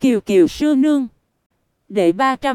Kiều Kiều sư nương. Đệ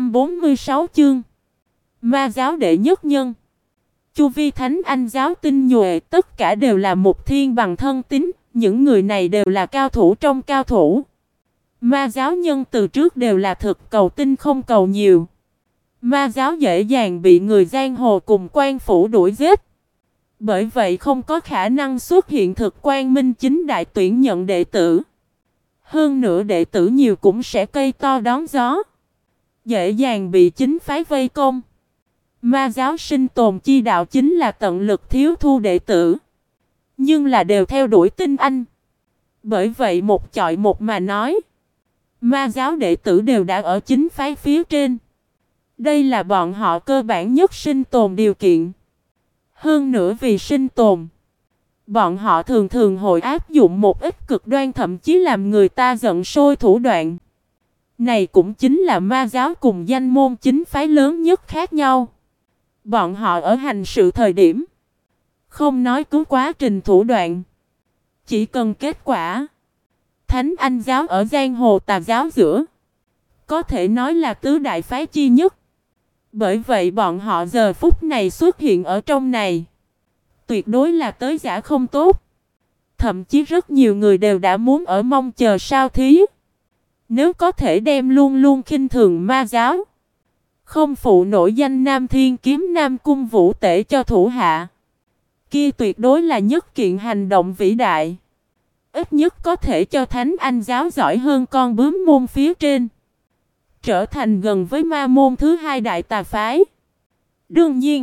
346 chương. Ma giáo đệ nhất nhân. Chu vi thánh anh giáo tinh nhuệ, tất cả đều là một thiên bằng thân tín, những người này đều là cao thủ trong cao thủ. Ma giáo nhân từ trước đều là thực cầu tinh không cầu nhiều. Ma giáo dễ dàng bị người giang hồ cùng quan phủ đuổi giết. Bởi vậy không có khả năng xuất hiện thực quan minh chính đại tuyển nhận đệ tử. Hơn nữa đệ tử nhiều cũng sẽ cây to đón gió, dễ dàng bị chính phái vây công. Ma giáo sinh tồn chi đạo chính là tận lực thiếu thu đệ tử, nhưng là đều theo đuổi tinh anh. Bởi vậy một chọi một mà nói, ma giáo đệ tử đều đã ở chính phái phía trên. Đây là bọn họ cơ bản nhất sinh tồn điều kiện. Hơn nữa vì sinh tồn, bọn họ thường thường hội áp dụng một ít cực đoan, thậm chí làm người ta giận sôi thủ đoạn. Này cũng chính là ma giáo cùng danh môn chính phái lớn nhất khác nhau. Bọn họ ở hành sự thời điểm, không nói cứ quá trình thủ đoạn, chỉ cần kết quả. Thánh Anh giáo ở giang hồ tà giáo giữa, có thể nói là tứ đại phái chi nhất. Bởi vậy bọn họ giờ phút này xuất hiện ở trong này, tuyệt đối là tới giả không tốt. Thậm chí rất nhiều người đều đã muốn ở mong chờ sao thí. Nếu có thể đem luôn luôn khinh thường ma giáo, không phụ nổi danh Nam Thiên Kiếm Nam Cung Vũ Tể cho thủ hạ, kia tuyệt đối là nhất kiện hành động vĩ đại. Ít nhất có thể cho Thánh Anh giáo giỏi hơn con bướm môn phía trên, trở thành gần với ma môn thứ hai đại tà phái. Đương nhiên,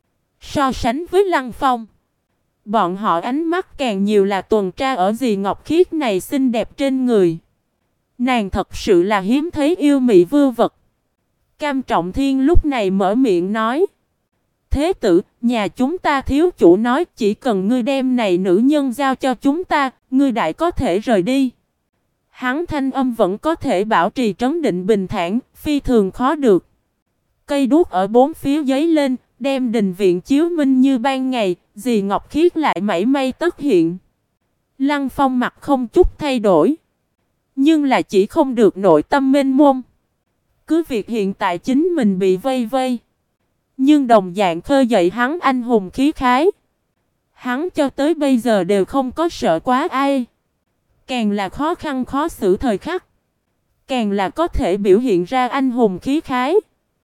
so sánh với Lăng Phong, bọn họ ánh mắt càng nhiều là tuần tra ở dì Ngọc Khiết này xinh đẹp trên người. Nàng thật sự là hiếm thấy yêu mị vưu vật. Cam Trọng Thiên lúc này mở miệng nói: Thế tử, nhà chúng ta thiếu chủ nói chỉ cần ngươi đem này nữ nhân giao cho chúng ta, ngươi đại có thể rời đi. Hắn thanh âm vẫn có thể bảo trì trấn định bình thản, phi thường khó được. Cây đuốc ở bốn phía giấy lên, đem đình viện chiếu minh như ban ngày, dì Ngọc Khiết lại mảy may tất hiện. Lăng Phong mặt không chút thay đổi, nhưng là chỉ không được nội tâm mênh mông. Cứ việc hiện tại chính mình bị vây vây, nhưng đồng dạng khơi dậy hắn anh hùng khí khái. Hắn cho tới bây giờ đều không có sợ quá ai. Càng là khó khăn khó xử thời khắc, càng là có thể biểu hiện ra anh hùng khí khái.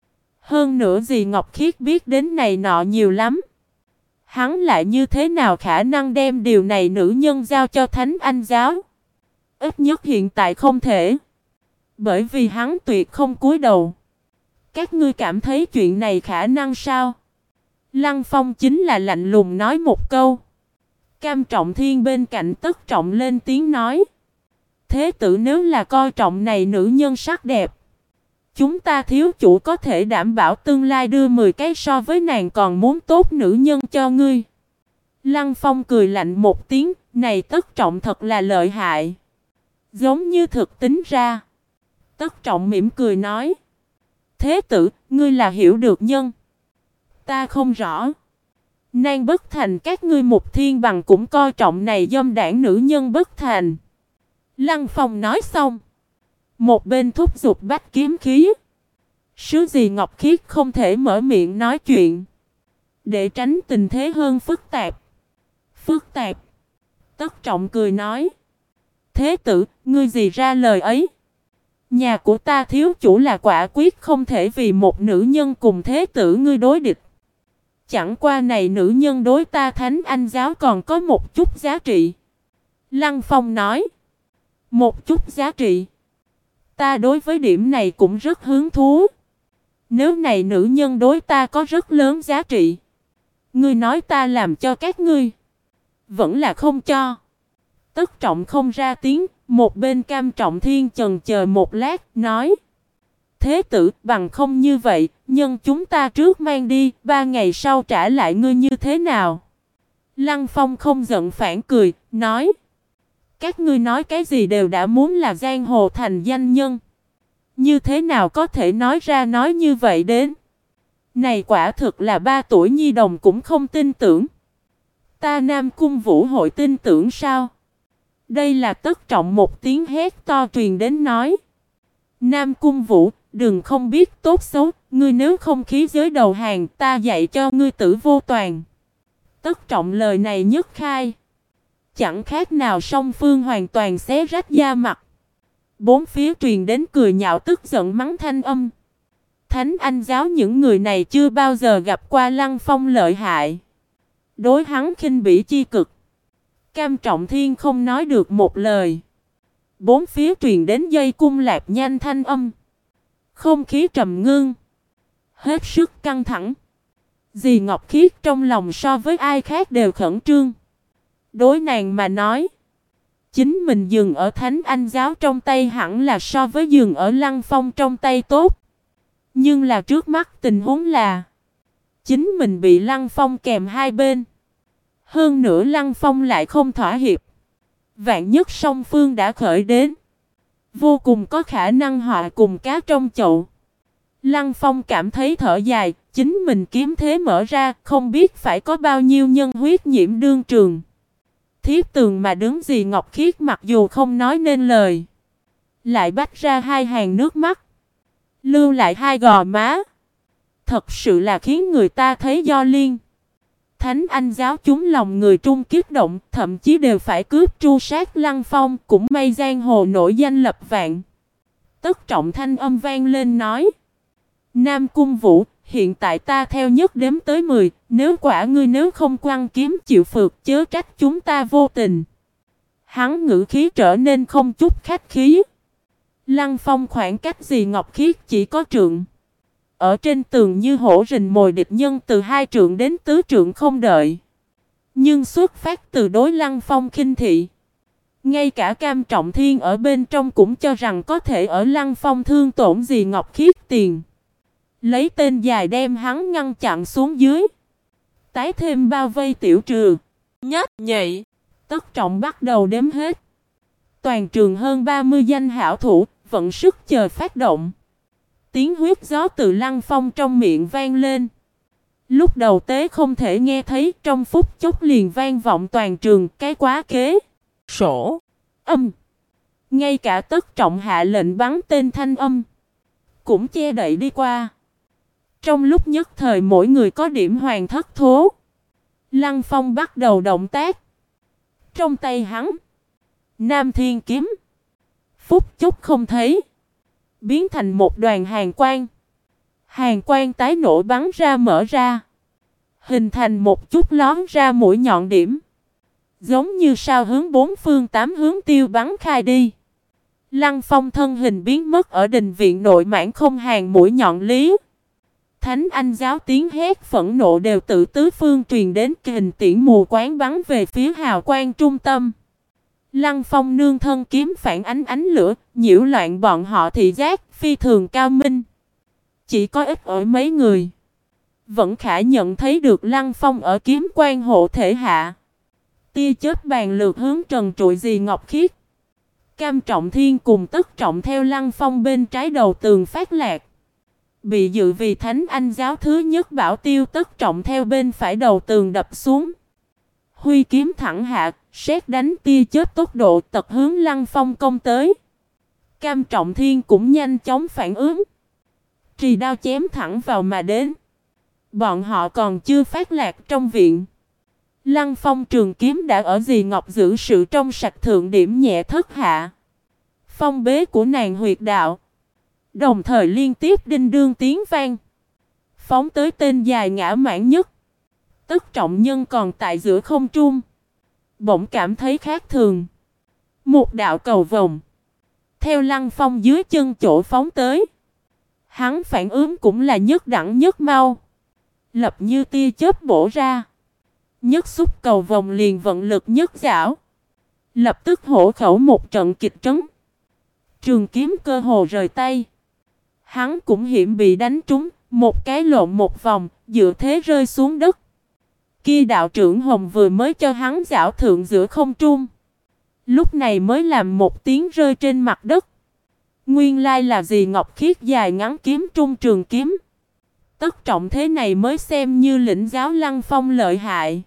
Hơn nữa dì Ngọc Khiết biết đến này nọ nhiều lắm. Hắn lại như thế nào khả năng đem điều này nữ nhân giao cho Thánh Anh giáo? Ít nhất hiện tại không thể. Bởi vì hắn tuyệt không cúi đầu. Các ngươi cảm thấy chuyện này khả năng sao? Lăng Phong chính là lạnh lùng nói một câu. Cam Trọng Thiên bên cạnh Tất Trọng lên tiếng nói: Thế tử nếu là coi trọng này nữ nhân sắc đẹp, chúng ta thiếu chủ có thể đảm bảo tương lai đưa 10 cái so với nàng còn muốn tốt nữ nhân cho ngươi. Lăng Phong cười lạnh một tiếng, này Tất Trọng thật là lợi hại. Giống như thực tính ra. Tất Trọng mỉm cười nói: Thế tử, ngươi là hiểu được nhân. Ta không rõ. Nan bất thành các ngươi một thiên bằng cũng coi trọng này dâm đảng nữ nhân bất thành. Lăng Phong nói xong, một bên thúc giục bách kiếm khí. Sứ gì Ngọc Khiết không thể mở miệng nói chuyện, để tránh tình thế hơn phức tạp. Phức tạp? Tất Trọng cười nói: Thế tử, ngươi gì ra lời ấy? Nhà của ta thiếu chủ là quả quyết không thể vì một nữ nhân cùng thế tử ngươi đối địch. Chẳng qua này nữ nhân đối ta Thánh Anh giáo còn có một chút giá trị. Lăng Phong nói: Một chút giá trị? Ta đối với điểm này cũng rất hứng thú. Nếu này nữ nhân đối ta có rất lớn giá trị, ngươi nói ta làm cho các ngươi, vẫn là không cho. Tất Trọng không ra tiếng, một bên Cam Trọng Thiên chần chờ một lát, nói: Thế tử, bằng không như vậy, nhân chúng ta trước mang đi, 3 ngày sau trả lại ngươi như thế nào? Lăng Phong không giận phản cười, nói: Các ngươi nói cái gì đều đã muốn là giang hồ thành danh nhân, như thế nào có thể nói ra nói như vậy đến? Này quả thực là 3 tuổi nhi đồng cũng không tin tưởng. Ta Nam Cung Vũ hội tin tưởng sao? Đây là Tất Trọng một tiếng hét to truyền đến nói: Nam Cung Vũ, đừng không biết tốt xấu, ngươi nếu không khí giới đầu hàng, ta dạy cho ngươi tử vô toàn. Tất Trọng lời này nhất khai. Chẳng khác nào song phương hoàn toàn xé rách da mặt. Bốn phía truyền đến cười nhạo tức giận mắng thanh âm. Thánh Anh giáo những người này chưa bao giờ gặp qua Lăng Phong lợi hại. Đối hắn khinh bỉ chi cực. Cam Trọng Thiên không nói được một lời. Bốn phía truyền đến dây cung lạp nhanh thanh âm. Không khí trầm ngưng. Hết sức căng thẳng. Dì Ngọc Khiết trong lòng so với ai khác đều khẩn trương. Đối nàng mà nói. Chính mình dừng ở Thánh Anh giáo trong tay hẳn là so với dừng ở Lăng Phong trong tay tốt. Nhưng là trước mắt tình huống là. Chính mình bị Lăng Phong kèm hai bên. Hơn nữa Lăng Phong lại không thỏa hiệp. Vạn nhất song phương đã khởi đến. Vô cùng có khả năng họ cùng cá trong chậu. Lăng Phong cảm thấy thở dài. Chính mình kiếm thế mở ra. Không biết phải có bao nhiêu nhân huyết nhiễm đương trường. Thiếp tường mà đứng dì Ngọc Khiết mặc dù không nói nên lời. Lại bắt ra hai hàng nước mắt. Lưu lại hai gò má. Thật sự là khiến người ta thấy do liên. Thánh Anh giáo chúng lòng người Trung kích động, thậm chí đều phải cướp tru sát Lăng Phong, cũng may giang hồ nổi danh lập vạn. Tất Trọng thanh âm vang lên nói. Nam Cung Vũ, hiện tại ta theo nhất đếm tới 10, nếu quả ngươi nếu không quăng kiếm chịu phược chớ trách chúng ta vô tình. Hắn ngữ khí trở nên không chút khách khí. Lăng Phong khoảng cách dì Ngọc Khiết chỉ có trượng. Ở trên tường như hổ rình mồi địch nhân từ 2 trượng đến tứ trượng không đợi. Nhưng xuất phát từ đối Lăng Phong khinh thị. Ngay cả Cam Trọng Thiên ở bên trong cũng cho rằng có thể ở Lăng Phong thương tổn dì Ngọc Khiết tiền. Lấy tên dài đem hắn ngăn chặn xuống dưới. Tái thêm bao vây tiểu trừ. Nhất nhị. Tất Trọng bắt đầu đếm hết. Toàn trường hơn 30 danh hảo thủ, vận sức chờ phát động. Tiếng huyết gió từ Lăng Phong trong miệng vang lên. Lúc đầu tế không thể nghe thấy, trong phút chốc liền vang vọng toàn trường, cái quá kế. Sổ. Âm. Ngay cả Tất Trọng hạ lệnh bắn tên thanh âm. Cũng che đậy đi qua. Trong lúc nhất thời mỗi người có điểm hoàng thất thố. Lăng Phong bắt đầu động tác. Trong tay hắn. Nam Thiên Kiếm. Phút chốc không thấy. Biến thành một đoàn hàn quang. Hàn quang tái nổ bắn ra mở ra. Hình thành một chút lón ra mũi nhọn điểm. Giống như sao hướng bốn phương tám hướng tiêu bắn khai đi. Lăng Phong thân hình biến mất ở đình viện nội mãn không hàng mũi nhọn lý. Thánh Anh giáo tiếng hét phẫn nộ đều tự tứ phương truyền đến kình tiễn mù quáng bắn về phía hào quang trung tâm. Lăng Phong nương thân kiếm phản ánh lửa, nhiễu loạn bọn họ thị giác, phi thường cao minh. Chỉ có ít ỏi mấy người. Vẫn khả nhận thấy được Lăng Phong ở kiếm quan hộ thể hạ. Tia chớp bàn lượt hướng trần trụi dì Ngọc Khiết. Cam Trọng Thiên cùng Tất Trọng theo Lăng Phong bên trái đầu tường phát lạc. Bị dự vì Thánh Anh giáo thứ nhất bảo tiêu Tất Trọng theo bên phải đầu tường đập xuống. Huy kiếm thẳng hạ, sét đánh tia chớp tốc độ tật hướng Lăng Phong công tới. Cam Trọng Thiên cũng nhanh chóng phản ứng. Trì đao chém thẳng vào mà đến. Bọn họ còn chưa phát lạc trong viện. Lăng Phong trường kiếm đã ở dì Ngọc giữ sự trong sạch thượng điểm nhẹ thất hạ. Phong bế của nàng huyệt đạo. Đồng thời liên tiếp đinh đương tiếng vang. Phóng tới tên dài ngã mãn nhất. Tất Trọng nhân còn tại giữa không trung. Bỗng cảm thấy khác thường. Một đạo cầu vồng. Theo Lăng Phong dưới chân chỗ phóng tới. Hắn phản ứng cũng là nhất đẳng nhất mau. Lập như tia chớp bổ ra. Nhất xúc cầu vồng liền vận lực nhất dảo. Lập tức hổ khẩu một trận kịch trấn. Trường kiếm cơ hồ rời tay. Hắn cũng hiểm bị đánh trúng. Một cái lộn một vòng. Dựa thế rơi xuống đất. Kia đạo trưởng hồng vừa mới cho hắn dảo thượng giữa không trung. Lúc này mới làm một tiếng rơi trên mặt đất. Nguyên lai là dì Ngọc Khiết dài ngắn kiếm trung trường kiếm. Tất Trọng thế này mới xem như lĩnh giáo Lăng Phong lợi hại.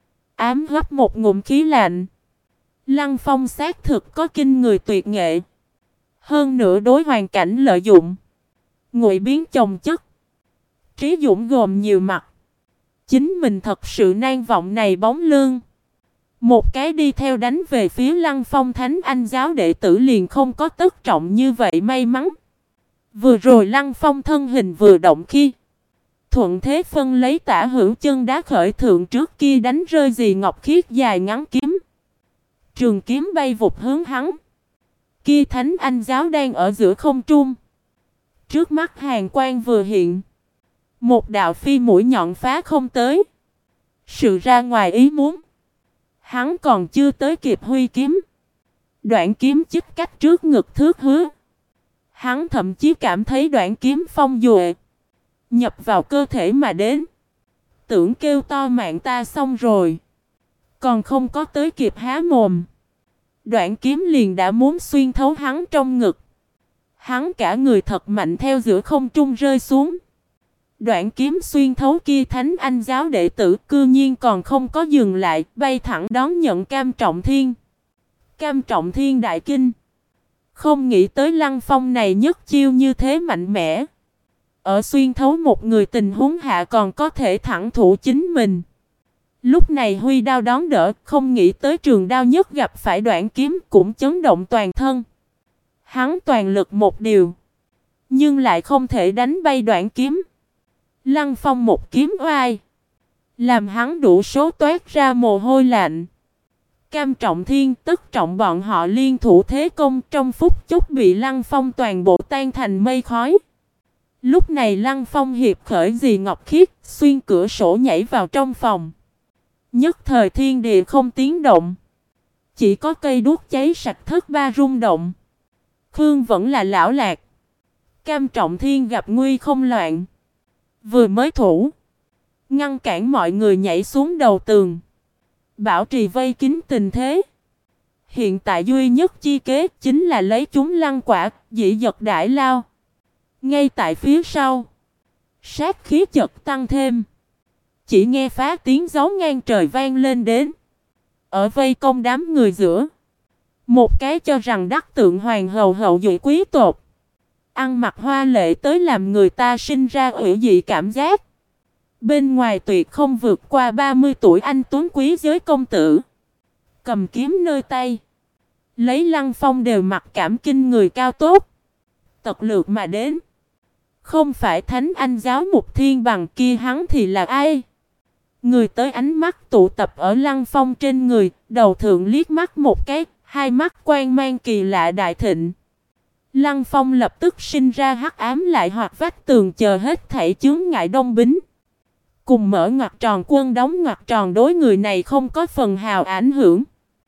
Ám hấp một ngụm khí lạnh. Lăng Phong xác thực có kinh người tuyệt nghệ. Hơn nữa đối hoàn cảnh lợi dụng, ngụy biến chồng chất. Trí Dũng gồm nhiều mặt. Chính mình thật sự nan vọng này bóng lưng. Một cái đi theo đánh về phía Lăng Phong Thánh Anh giáo đệ tử liền không có tất trọng như vậy may mắn. Vừa rồi Lăng Phong thân hình vừa động khi thuận thế phân lấy tả hữu chân đá khởi thượng trước kia đánh rơi dì ngọc khiết dài ngắn kiếm. Trường kiếm bay vụt hướng hắn. Kia Thánh Anh giáo đang ở giữa không trung. Trước mắt hàn quang vừa hiện. Một đạo phi mũi nhọn phá không tới. Sự ra ngoài ý muốn. Hắn còn chưa tới kịp huy kiếm. Đoạn kiếm chích cách trước ngực thước hứa. Hắn thậm chí cảm thấy đoạn kiếm phong duệ nhập vào cơ thể mà đến. Tưởng kêu to mạng ta xong rồi. Còn không có tới kịp há mồm. Đoạn kiếm liền đã muốn xuyên thấu hắn trong ngực. Hắn cả người thật mạnh theo giữa không trung rơi xuống. Đoạn kiếm xuyên thấu kia Thánh Anh giáo đệ tử cư nhiên còn không có dừng lại, bay thẳng đón nhận Cam Trọng Thiên. Cam Trọng Thiên đại kinh. Không nghĩ tới Lăng Phong này nhất chiêu như thế mạnh mẽ. Ở xuyên thấu một người tình huống hạ còn có thể thẳng thủ chính mình. Lúc này huy đao đón đỡ, không nghĩ tới trường đao nhất gặp phải đoạn kiếm cũng chấn động toàn thân. Hắn toàn lực một điều, nhưng lại không thể đánh bay đoạn kiếm. Lăng Phong một kiếm oai, làm hắn đủ số toát ra mồ hôi lạnh. Cam Trọng Thiên tức trọng bọn họ liên thủ thế công trong phút chốc bị Lăng Phong toàn bộ tan thành mây khói. Lúc này Lăng Phong hiệp khởi dì ngọc khiết, xuyên cửa sổ nhảy vào trong phòng. Nhất thời thiên địa không tiếng động. Chỉ có cây đuốc cháy sạch thất ba rung động. Khương vẫn là lão lạc. Cam Trọng Thiên gặp nguy không loạn. Vừa mới thủ, ngăn cản mọi người nhảy xuống đầu tường. Bảo trì vây kín tình thế. Hiện tại duy nhất chi kế chính là lấy chúng lăng quả, dĩ dật đại lao. Ngay tại phía sau, sát khí chợt tăng thêm. Chỉ nghe phá tiếng gió ngang trời vang lên đến. Ở vây công đám người giữa, một cái cho rằng đắc tượng hoàng hậu hậu duệ quý tộc, ăn mặc hoa lệ tới làm người ta sinh ra ủy dị cảm giác. Bên ngoài tuyệt không vượt qua 30 tuổi anh tuấn quý giới công tử. Cầm kiếm nơi tay, lấy Lăng Phong đều mặc cảm kinh người cao tốt. Tật lược mà đến. Không phải Thánh Anh giáo Mục Thiên Bằng kia hắn thì là ai? Người tới ánh mắt tụ tập ở Lăng Phong trên người, đầu thượng liếc mắt một cái, hai mắt quang mang kỳ lạ đại thịnh. Lăng Phong lập tức sinh ra hắc ám lại hoặc vách tường chờ hết thảy chướng ngại đông bính. Cùng mở ngoặc tròn quân đóng ngoặc tròn đối người này không có phần hào ảnh hưởng.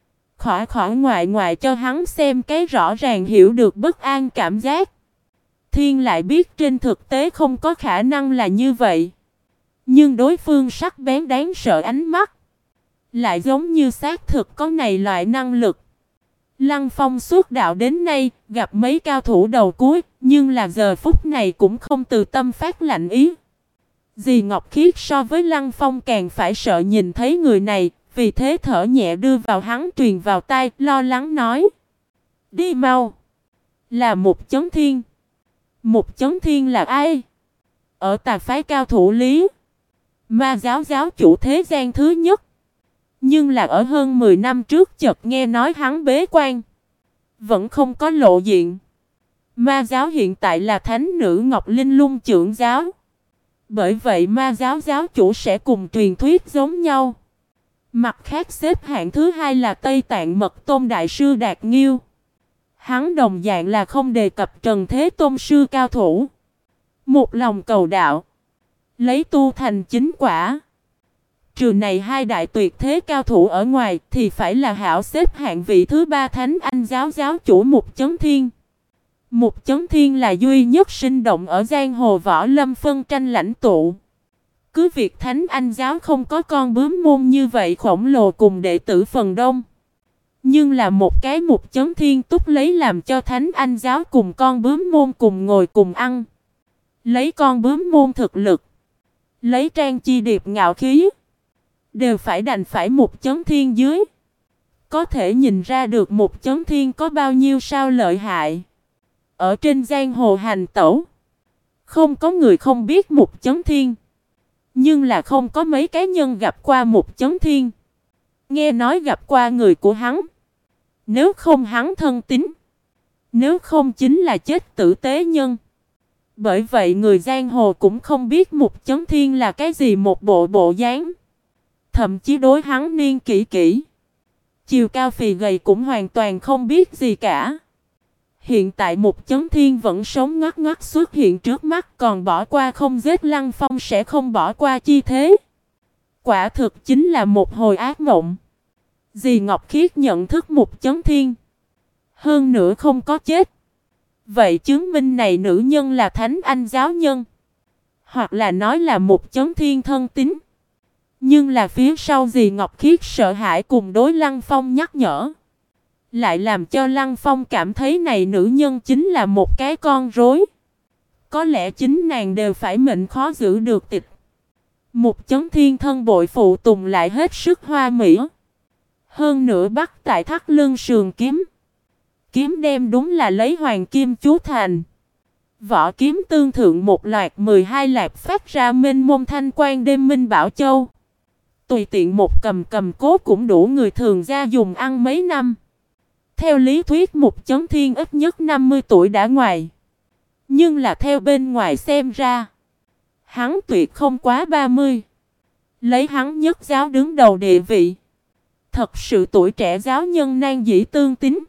Khỏi ngoại cho hắn xem cái rõ ràng hiểu được bất an cảm giác. Thiên lại biết trên thực tế không có khả năng là như vậy. Nhưng đối phương sắc bén đáng sợ ánh mắt, lại giống như xác thực có này loại năng lực. Lăng Phong xuất đạo đến nay, gặp mấy cao thủ đầu cuối, nhưng là giờ phút này cũng không từ tâm phát lạnh ý. Dì Ngọc Khiết so với Lăng Phong càng phải sợ nhìn thấy người này, vì thế thở nhẹ đưa vào hắn truyền vào tai, lo lắng nói. Đi mau! Là Mục Chấn Thiên. Mục Chấn Thiên là ai? Ở tà phái cao thủ lý. Ma giáo giáo chủ thế gian thứ nhất. Nhưng là ở hơn 10 năm trước chợt nghe nói hắn bế quan, vẫn không có lộ diện. Ma giáo hiện tại là thánh nữ Ngọc Linh Lung trưởng giáo. Bởi vậy ma giáo giáo chủ sẽ cùng truyền thuyết giống nhau. Mặt khác xếp hạng thứ hai là Tây Tạng Mật Tôn Đại sư Đạt Nghiêu. Hắn đồng dạng là không đề cập Trần Thế Tôn sư cao thủ. Một lòng cầu đạo, lấy tu thành chính quả. Trừ này hai đại tuyệt thế cao thủ ở ngoài thì phải là hảo xếp hạng vị thứ ba Thánh Anh giáo giáo chủ Mục Chấn Thiên. Mục Chấn Thiên là duy nhất sinh động ở giang hồ võ lâm phân tranh lãnh tụ. Cứ việc Thánh Anh giáo không có con bướm môn như vậy khổng lồ cùng đệ tử phần đông, nhưng là một cái Mục Chấn Thiên túc lấy làm cho Thánh Anh giáo cùng con bướm môn cùng ngồi cùng ăn. Lấy con bướm môn thực lực, lấy Trang Chi Điệp ngạo khí, đều phải đành phải Mục Chấn Thiên dưới. Có thể nhìn ra được Mục Chấn Thiên có bao nhiêu sao lợi hại. Ở trên giang hồ hành tẩu, không có người không biết Mục Chấn Thiên. Nhưng là không có mấy cá nhân gặp qua Mục Chấn Thiên. Nghe nói gặp qua người của hắn. Nếu không hắn thân tín, nếu không chính là chết tử tế nhân. Bởi vậy người giang hồ cũng không biết Mục Chấn Thiên là cái gì một bộ dáng. Thậm chí đối hắn niên kỷ kỹ, chiều cao phì gầy cũng hoàn toàn không biết gì cả. Hiện tại Mục Chấn Thiên vẫn sống ngắt ngắt xuất hiện trước mắt, còn bỏ qua không giết Lăng Phong sẽ không bỏ qua chi thế. Quả thực chính là một hồi ác mộng. Dì Ngọc Khiết nhận thức Mục Chấn Thiên, hơn nữa không có chết. Vậy chứng minh này nữ nhân là thánh anh giáo nhân, hoặc là nói là Mục Chấn Thiên thân tín. Nhưng là phía sau dì Ngọc Khiết sợ hãi cùng đối Lăng Phong nhắc nhở, lại làm cho Lăng Phong cảm thấy này nữ nhân chính là một cái con rối. Có lẽ chính nàng đều phải mệnh khó giữ được tịch. Mục Chấn Thiên thân bội phụ tùng lại hết sức hoa mỹ. Hơn nữa bắt tại thắt lưng sườn kiếm. Kiếm đem đúng là lấy hoàng kim chú thành. Vỏ kiếm tương thượng một loạt 12 lạc phát ra mênh mông thanh quang đêm minh bảo châu. Tùy tiện một cầm cố cũng đủ người thường gia dùng ăn mấy năm. Theo lý thuyết Mục Chấn Thiên ít nhất 50 tuổi đã ngoài. Nhưng là theo bên ngoài xem ra, hắn tuyệt không quá 30. Lấy hắn nhất giáo đứng đầu địa vị, thật sự tuổi trẻ giáo nhân nan dĩ tương tín.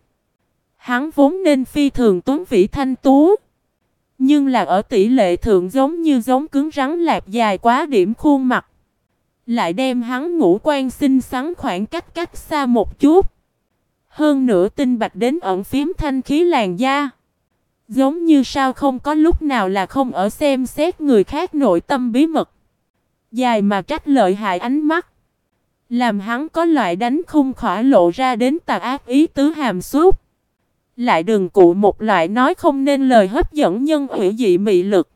Hắn vốn nên phi thường tuấn vĩ thanh tú, nhưng là ở tỷ lệ thượng giống cứng rắn lạp dài quá điểm khuôn mặt, lại đem hắn ngũ quan xinh xắn khoảng cách xa một chút. Hơn nữa tinh bạch đến ẩn phím thanh khí làn da, giống như sao không có lúc nào là không ở xem xét người khác nội tâm bí mật. Dài mà trách lợi hại ánh mắt, làm hắn có loại đánh không khỏi lộ ra đến tà ác ý tứ hàm xúc. Lại đừng cụ một loại nói không nên lời hấp dẫn nhân ủy dị mị lực.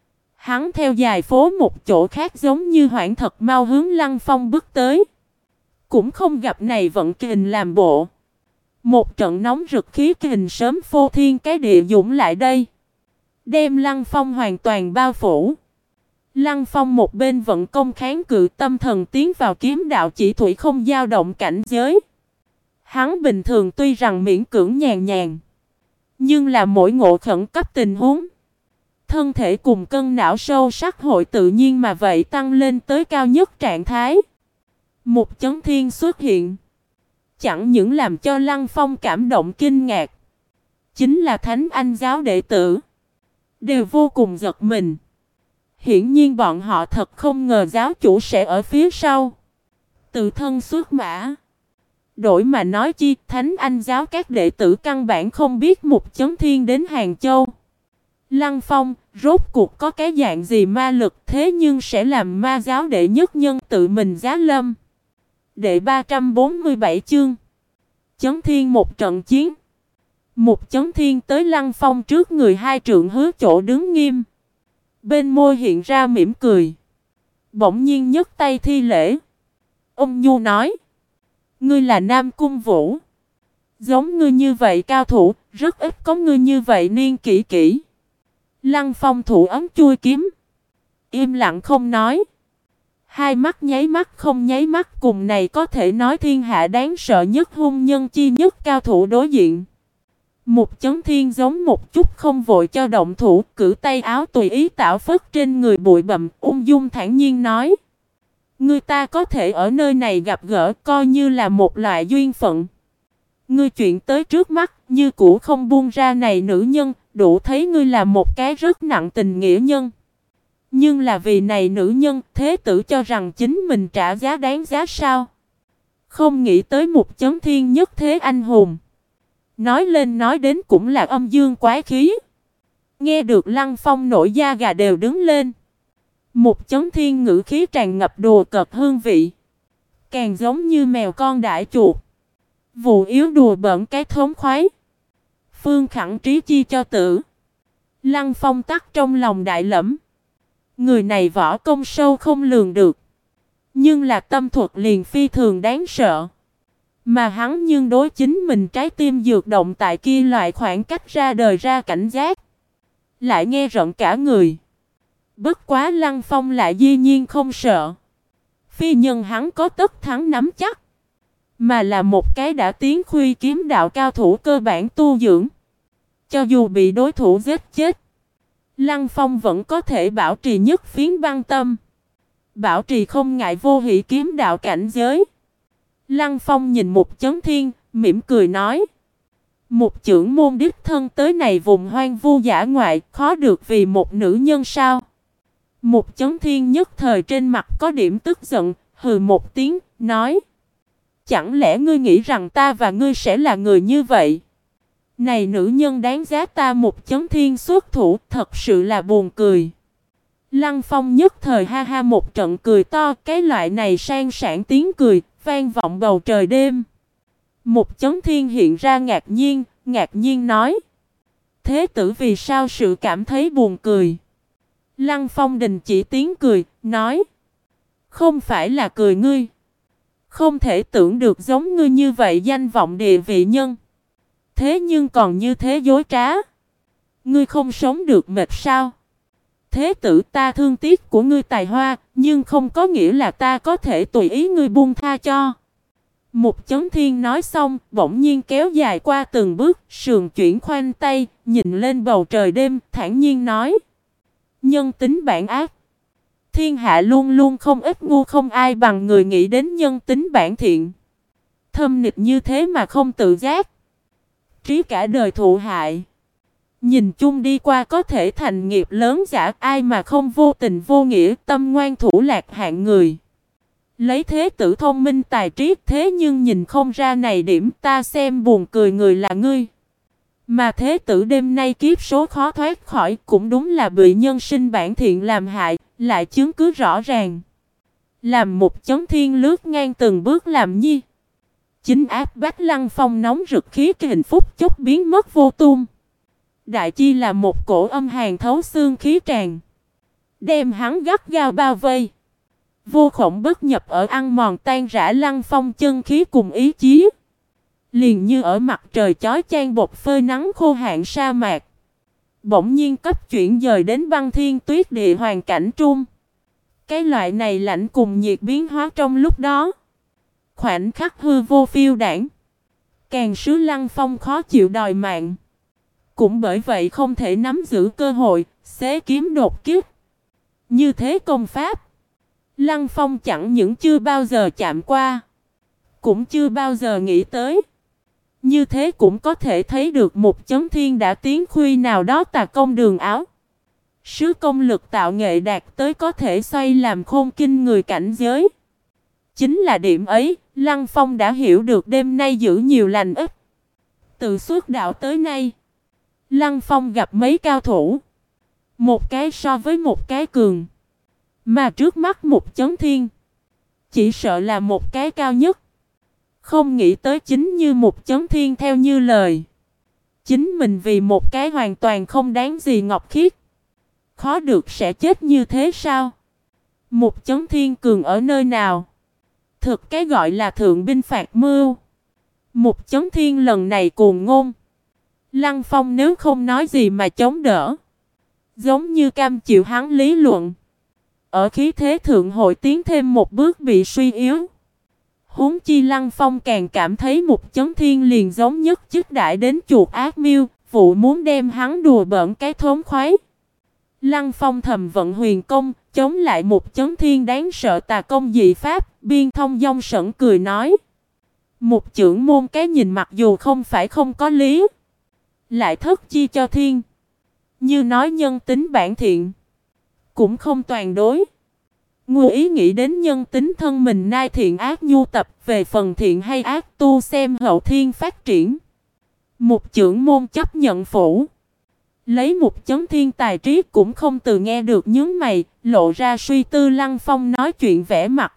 Hắn theo dài phố một chỗ khác giống như hoảng thật mau hướng Lăng Phong bước tới. Cũng không gặp này vận kình làm bộ. Một trận nóng rực khí kình sớm phô thiên cái địa dũng lại đây, đem Lăng Phong hoàn toàn bao phủ. Lăng Phong một bên vận công kháng cự, tâm thần tiến vào kiếm đạo chỉ thủy không dao động cảnh giới. Hắn bình thường tuy rằng miễn cưỡng nhàn, nhưng là mỗi ngộ khẩn cấp tình huống, thân thể cùng cân não sâu sắc hội tự nhiên mà vậy tăng lên tới cao nhất trạng thái. Mục Chấn Thiên xuất hiện, chẳng những làm cho Lăng Phong cảm động kinh ngạc, chính là thánh anh giáo đệ tử đều vô cùng giật mình. Hiển nhiên bọn họ thật không ngờ giáo chủ sẽ ở phía sau, tự thân xuất mã. Đổi mà nói chi, thánh anh giáo các đệ tử căn bản không biết Mục Chấn Thiên đến Hàng Châu. Lăng Phong, rốt cuộc có cái dạng gì ma lực thế nhưng sẽ làm ma giáo đệ nhất nhân tự mình giá lâm. Đệ 347 chương Chấn Thiên một trận chiến. Mục Chấn Thiên tới Lăng Phong trước người hai trượng hứa chỗ đứng nghiêm. Bên môi hiện ra mỉm cười. Bỗng nhiên nhấc tay thi lễ. Ông Nhu nói: ngươi là Nam Cung Vũ. Giống ngươi như vậy cao thủ, rất ít có ngươi như vậy niên kỷ kỹ. Lăng Phong thủ ấm chui kiếm, im lặng không nói. Hai mắt nháy mắt không nháy mắt, cùng này có thể nói thiên hạ đáng sợ nhất hung nhân chi nhất cao thủ đối diện. Mục Chấn Thiên giống một chút không vội cho động thủ, cử tay áo tùy ý tạo phất trên người bụi bặm, ung dung thản nhiên nói: người ta có thể ở nơi này gặp gỡ coi như là một loại duyên phận. Ngươi chuyện tới trước mắt như cũ không buông ra này nữ nhân, đủ thấy ngươi là một cái rất nặng tình nghĩa nhân. Nhưng là vì này nữ nhân, thế tử cho rằng chính mình trả giá đáng giá sao? Không nghĩ tới Mục Chấn Thiên nhất thế anh hùng. Nói lên nói đến cũng là âm dương quái khí. Nghe được Lăng Phong nổi da gà đều đứng lên. Mục Chấn Thiên ngữ khí tràn ngập đùa cợt hương vị, càng giống như mèo con đãi chuột. Vụ yếu đùa bỡn cái thống khoái. Phương khẳng trí chi cho tử. Lăng Phong tắc trong lòng đại lẫm. Người này võ công sâu không lường được, nhưng là tâm thuật liền phi thường đáng sợ. Mà hắn nhưng đối chính mình trái tim dược động tại kia loại khoảng cách ra đời ra cảnh giác. Lại nghe rợn cả người. Bất quá Lăng Phong lại dĩ nhiên không sợ. Phi nhân hắn có tất thắng nắm chắc. Mà là một cái đã tiến khuy kiếm đạo cao thủ cơ bản tu dưỡng. Cho dù bị đối thủ giết chết, Lăng Phong vẫn có thể bảo trì nhất phiến băng tâm. Bảo trì không ngại vô hỷ kiếm đạo cảnh giới. Lăng Phong nhìn Mục Chấn Thiên, mỉm cười nói. Một chưởng môn đích thân tới này vùng hoang vu dã ngoại, khó được vì một nữ nhân sao? Mục Chấn Thiên nhất thời trên mặt có điểm tức giận, hừ một tiếng, nói. Chẳng lẽ ngươi nghĩ rằng ta và ngươi sẽ là người như vậy? Này nữ nhân đáng giá ta Mục Chấn Thiên xuất thủ, thật sự là buồn cười. Lăng Phong nhất thời ha ha một trận cười to, cái loại này sang sảng tiếng cười, vang vọng bầu trời đêm. Mục Chấn Thiên hiện ra ngạc nhiên nói. Thế tử vì sao sự cảm thấy buồn cười? Lăng Phong đình chỉ tiếng cười, nói. Không phải là cười ngươi. Không thể tưởng được giống ngươi như vậy danh vọng địa vị nhân. Thế nhưng còn như thế dối trá. Ngươi không sống được mệt sao? Thế tử ta thương tiếc của ngươi tài hoa, nhưng không có nghĩa là ta có thể tùy ý ngươi buông tha cho. Mục Chấn Thiên nói xong, bỗng nhiên kéo dài qua từng bước, sườn chuyển khoanh tay, nhìn lên bầu trời đêm, thản nhiên nói. Nhân tính bản ác. Thiên hạ luôn luôn không ít ngu không ai bằng người nghĩ đến nhân tính bản thiện. Thâm nịch như thế mà không tự giác. Trí cả đời thụ hại. Nhìn chung đi qua có thể thành nghiệp lớn giả, ai mà không vô tình vô nghĩa, tâm ngoan thủ lạc hạng người. Lấy thế tử thông minh tài trí, thế nhưng nhìn không ra này điểm, ta xem buồn cười người là ngươi. Mà thế tử đêm nay kiếp số khó thoát khỏi, cũng đúng là bị nhân sinh bản thiện làm hại, lại chứng cứ rõ ràng. Làm Mục Chấn Thiên lướt ngang từng bước làm nhi. Chính áp bách Lăng Phong nóng rực khí kình phúc chốc biến mất vô tung. Đại chi là một cổ âm hàn thấu xương khí tràn. Đem hắn gắt gao bao vây. Vô khổng bất nhập ở ăn mòn tan rã Lăng Phong chân khí cùng ý chí. Liền như ở mặt trời chói chang bột phơi nắng khô hạn sa mạc. Bỗng nhiên cấp chuyển dời đến băng thiên tuyết địa hoàn cảnh trung. Cái loại này lạnh cùng nhiệt biến hóa trong lúc đó. Khoảnh khắc hư vô phiêu đảng. Càng sứ Lăng Phong khó chịu đòi mạng. Cũng bởi vậy không thể nắm giữ cơ hội, xé kiếm đột kiếp. Như thế công pháp. Lăng Phong chẳng những chưa bao giờ chạm qua. Cũng chưa bao giờ nghĩ tới. Như thế cũng có thể thấy được Mục Chấn Thiên đã tiến khuy nào đó tà công đường áo. Sứ công lực tạo nghệ đạt tới có thể xoay làm khôn kinh người cảnh giới. Chính là điểm ấy, Lăng Phong đã hiểu được đêm nay giữ nhiều lành ít. Từ xuất đạo tới nay, Lăng Phong gặp mấy cao thủ. Một cái so với một cái cường. Mà trước mắt Mục Chấn Thiên, chỉ sợ là một cái cao nhất. Không nghĩ tới chính như Mục Chấn Thiên theo như lời. Chính mình vì một cái hoàn toàn không đáng gì ngọc khiết. Khó được sẽ chết như thế sao? Mục Chấn Thiên cường ở nơi nào? Thực cái gọi là thượng binh phạt mưu. Mục Chấn Thiên lần này cuồng ngôn. Lăng Phong nếu không nói gì mà chống đỡ. Giống như cam chịu hắn lý luận. Ở khí thế thượng hội tiến thêm một bước bị suy yếu. Huống chi Lăng Phong càng cảm thấy Mục Chấn Thiên liền giống nhất chức đại đến chuột ác miêu, vụ muốn đem hắn đùa bỡn cái thốn khoái. Lăng Phong thầm vận huyền công, chống lại Mục Chấn Thiên đáng sợ tà công dị pháp, biên thông dong sẩn cười nói. Mục trưởng môn cái nhìn mặc dù không phải không có lý, lại thất chi cho thiên. Như nói nhân tính bản thiện, cũng không toàn đối. Ngụ ý nghĩ đến nhân tính thân mình nai thiện ác nhu tập, về phần thiện hay ác tu xem hậu thiên phát triển. Mục trưởng môn chấp nhận phủ. Lấy Mục Chấn Thiên tài trí cũng không từ nghe được nhướng mày, lộ ra suy tư. Lăng Phong nói chuyện vẻ mặt.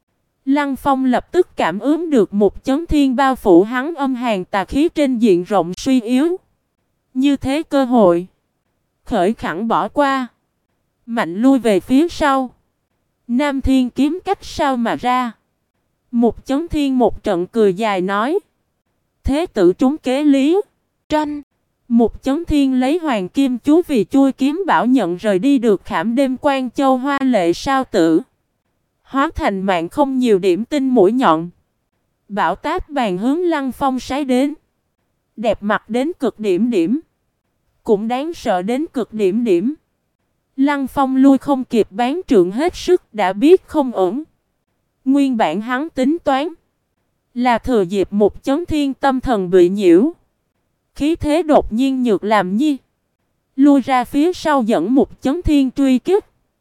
Lăng Phong lập tức cảm ứng được Mục Chấn Thiên bao phủ hắn âm hàn tà khí trên diện rộng suy yếu. Như thế cơ hội, khởi khẳng bỏ qua, mạnh lui về phía sau. Nam Thiên kiếm cách sao mà ra. Mục Chấn Thiên một trận cười dài nói. Thế tử trúng kế lý. Tranh. Mục Chấn Thiên lấy hoàng kim chú vì chui kiếm bảo nhận rời đi được khảm đêm quan châu hoa lệ sao tử. Hóa thành mạng không nhiều điểm tinh mũi nhọn. Bảo táp bàn hướng Lăng Phong sái đến. Đẹp mặt đến cực điểm điểm. Cũng đáng sợ đến cực điểm điểm. Lăng Phong lui không kịp bán trượng hết sức đã biết không ổn. Nguyên bản hắn tính toán là thừa dịp Mục Chấn Thiên tâm thần bị nhiễu. Khí thế đột nhiên nhược làm nhi. Lui ra phía sau dẫn Mục Chấn Thiên truy kích.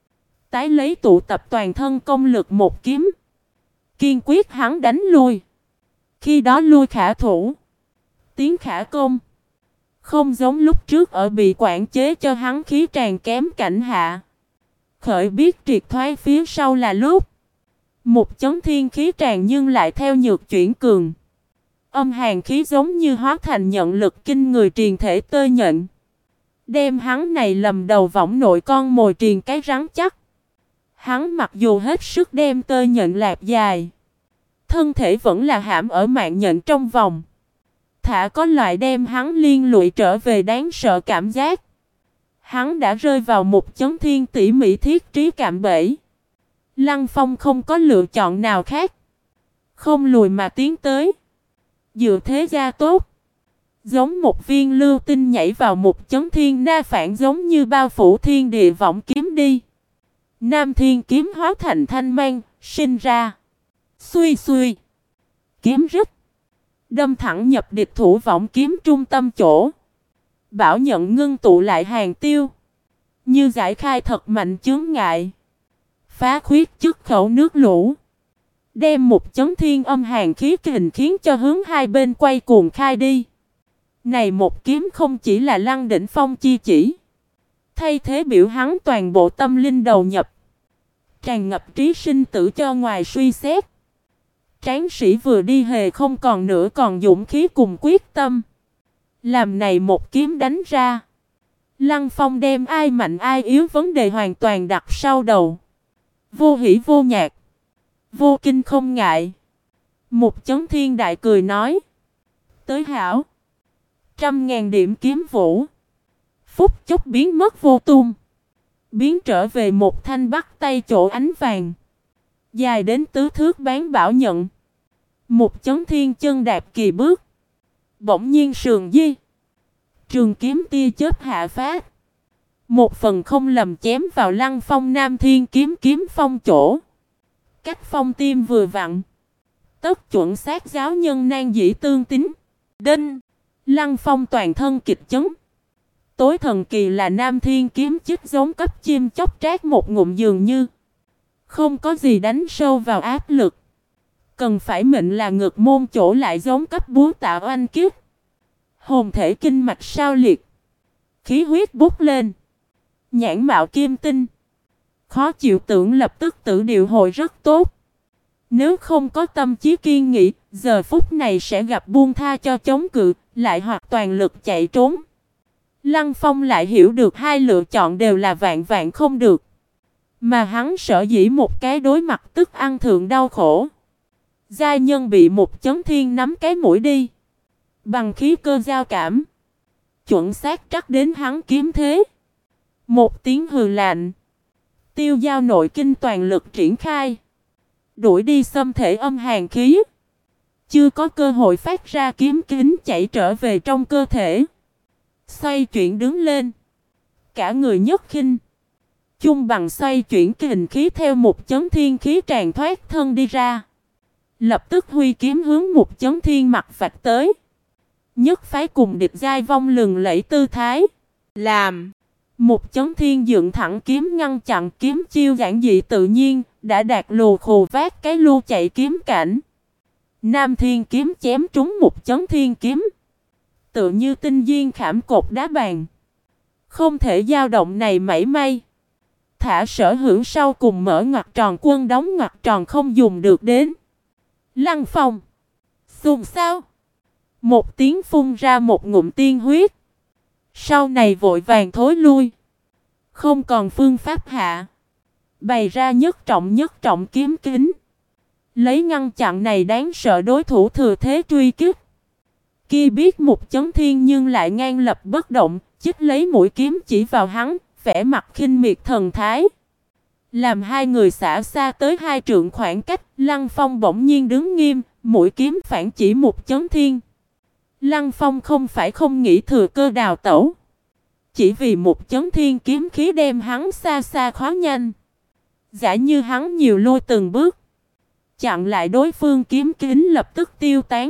Tái lấy tụ tập toàn thân công lực một kiếm. Kiên quyết hắn đánh lui. Khi đó lui khả thủ. Tiến khả công. Không giống lúc trước ở bị quản chế cho hắn khí tràn kém cảnh hạ. Khởi biết triệt thoái phía sau là lúc. Mục Chấn Thiên khí tràn nhưng lại theo nhược chuyển cường. Âm hàn khí giống như hóa thành nhận lực kinh người truyền thể tơi nhện. Đem hắn này lầm đầu võng nội con mồi truyền cái rắn chắc. Hắn mặc dù hết sức đem tơi nhện lạp dài. Thân thể vẫn là hãm ở mạng nhện trong vòng. Thả có loại đem hắn liên lụy trở về đáng sợ cảm giác. Hắn đã rơi vào Mục Chấn Thiên tỉ mỉ thiết trí cạm bẫy. Lăng Phong không có lựa chọn nào khác. Không lùi mà tiến tới. Dựa thế gia tốt. Giống một viên lưu tinh nhảy vào Mục Chấn Thiên na phản giống như bao phủ thiên địa vọng kiếm đi. Nam thiên kiếm hóa thành thanh mang, sinh ra. Xuy xuy. Kiếm rít. Đâm thẳng nhập địch thủ vọng kiếm trung tâm chỗ. Bảo nhận ngưng tụ lại hàng tiêu. Như giải khai thật mạnh chướng ngại. Phá khuyết chức khẩu nước lũ. Đem Mục Chấn Thiên âm hàn khí kình khiến cho hướng hai bên quay cuồng khai đi. Này một kiếm không chỉ là Lăng Đỉnh Phong chi chỉ. Thay thế biểu hắn toàn bộ tâm linh đầu nhập. Tràn ngập trí sinh tử cho ngoài suy xét. Tráng sĩ vừa đi hề không còn nữa còn dũng khí cùng quyết tâm. Làm này một kiếm đánh ra. Lăng Phong đem ai mạnh ai yếu vấn đề hoàn toàn đặt sau đầu. Vô hỷ vô nhạc. Vô kinh không ngại. Mục Chấn Thiên đại cười nói. Tới hảo. 100.000 điểm kiếm vũ. Phút chốc biến mất vô tung. Biến trở về một thanh bắt tay chỗ ánh vàng. Dài đến tứ thước bán bảo nhận. Mục Chấn Thiên chân đạp kỳ bước. Bỗng nhiên sườn di. Trường kiếm tia chớp hạ phát. Một phần không lầm chém vào Lăng Phong Nam Thiên kiếm kiếm phong chỗ. Cách phong tim vừa vặn. Tất chuẩn xác giáo nhân nan dĩ tương tính. Đinh. Lăng Phong toàn thân kịch chấn. Tối thần kỳ là Nam Thiên kiếm chích giống cấp chim chóc trát một ngụm dường như. Không có gì đánh sâu vào áp lực. Cần phải mệnh là ngực môn chỗ lại giống cấp búa tạo oanh kiếp. Hồn thể kinh mạch sao liệt. Khí huyết bút lên. Nhãn mạo kim tinh. Khó chịu tưởng lập tức tự điều hồi rất tốt. Nếu không có tâm trí kiên nghị, giờ phút này sẽ gặp buông tha cho chống cự, lại hoặc toàn lực chạy trốn. Lăng Phong lại hiểu được hai lựa chọn đều là vạn vạn không được. Mà hắn sợ dĩ một cái đối mặt tức ăn thượng đau khổ. Giai nhân bị Mục Chấn Thiên nắm cái mũi đi. Bằng khí cơ giao cảm. Chuẩn xác trắc đến hắn kiếm thế. Một tiếng hừ lạnh. Tiêu giao nội kinh toàn lực triển khai. Đuổi đi xâm thể âm hàn khí. Chưa có cơ hội phát ra kiếm kính chạy trở về trong cơ thể. Xoay chuyển đứng lên. Cả người nhất khinh. Chung bằng xoay chuyển kình khí theo Mục Chấn Thiên khí tràn thoát thân đi ra. Lập tức huy kiếm hướng Mục Chấn Thiên mặt vạch tới. Nhất phái cùng địch giai vong lừng lẫy tư thái. Làm. Mục Chấn Thiên dựng thẳng kiếm ngăn chặn kiếm chiêu giản dị tự nhiên. Đã đạt lù khù vát cái lưu chạy kiếm cảnh. Nam Thiên kiếm chém trúng Mục Chấn Thiên kiếm. Tự như tinh diên khảm cột đá bàn. Không thể dao động này mảy may. Thả sở hữu sau cùng mở ngoặc tròn quân đóng ngoặc tròn không dùng được đến. Lăng Phong. Xùm sao? Một tiếng phun ra một ngụm tiên huyết. Sau này vội vàng thối lui. Không còn phương pháp hạ. Bày ra nhất trọng kiếm kính. lấy ngăn chặn này đáng sợ đối thủ thừa thế truy kích. Kia biết Mục Chấn Thiên nhưng lại ngang lập bất động, chích lấy mũi kiếm chỉ vào hắn, vẻ mặt khinh miệt thần thái. Làm hai người xả xa tới 2 trượng khoảng cách, Lăng Phong bỗng nhiên đứng nghiêm, mũi kiếm phản chỉ Mục Chấn Thiên. Lăng Phong không phải không nghĩ thừa cơ đào tẩu, chỉ vì Mục Chấn Thiên kiếm khí đem hắn xa xa khóa nhanh. Giả như hắn nhiều lôi từng bước, chặn lại đối phương kiếm kính lập tức tiêu tán.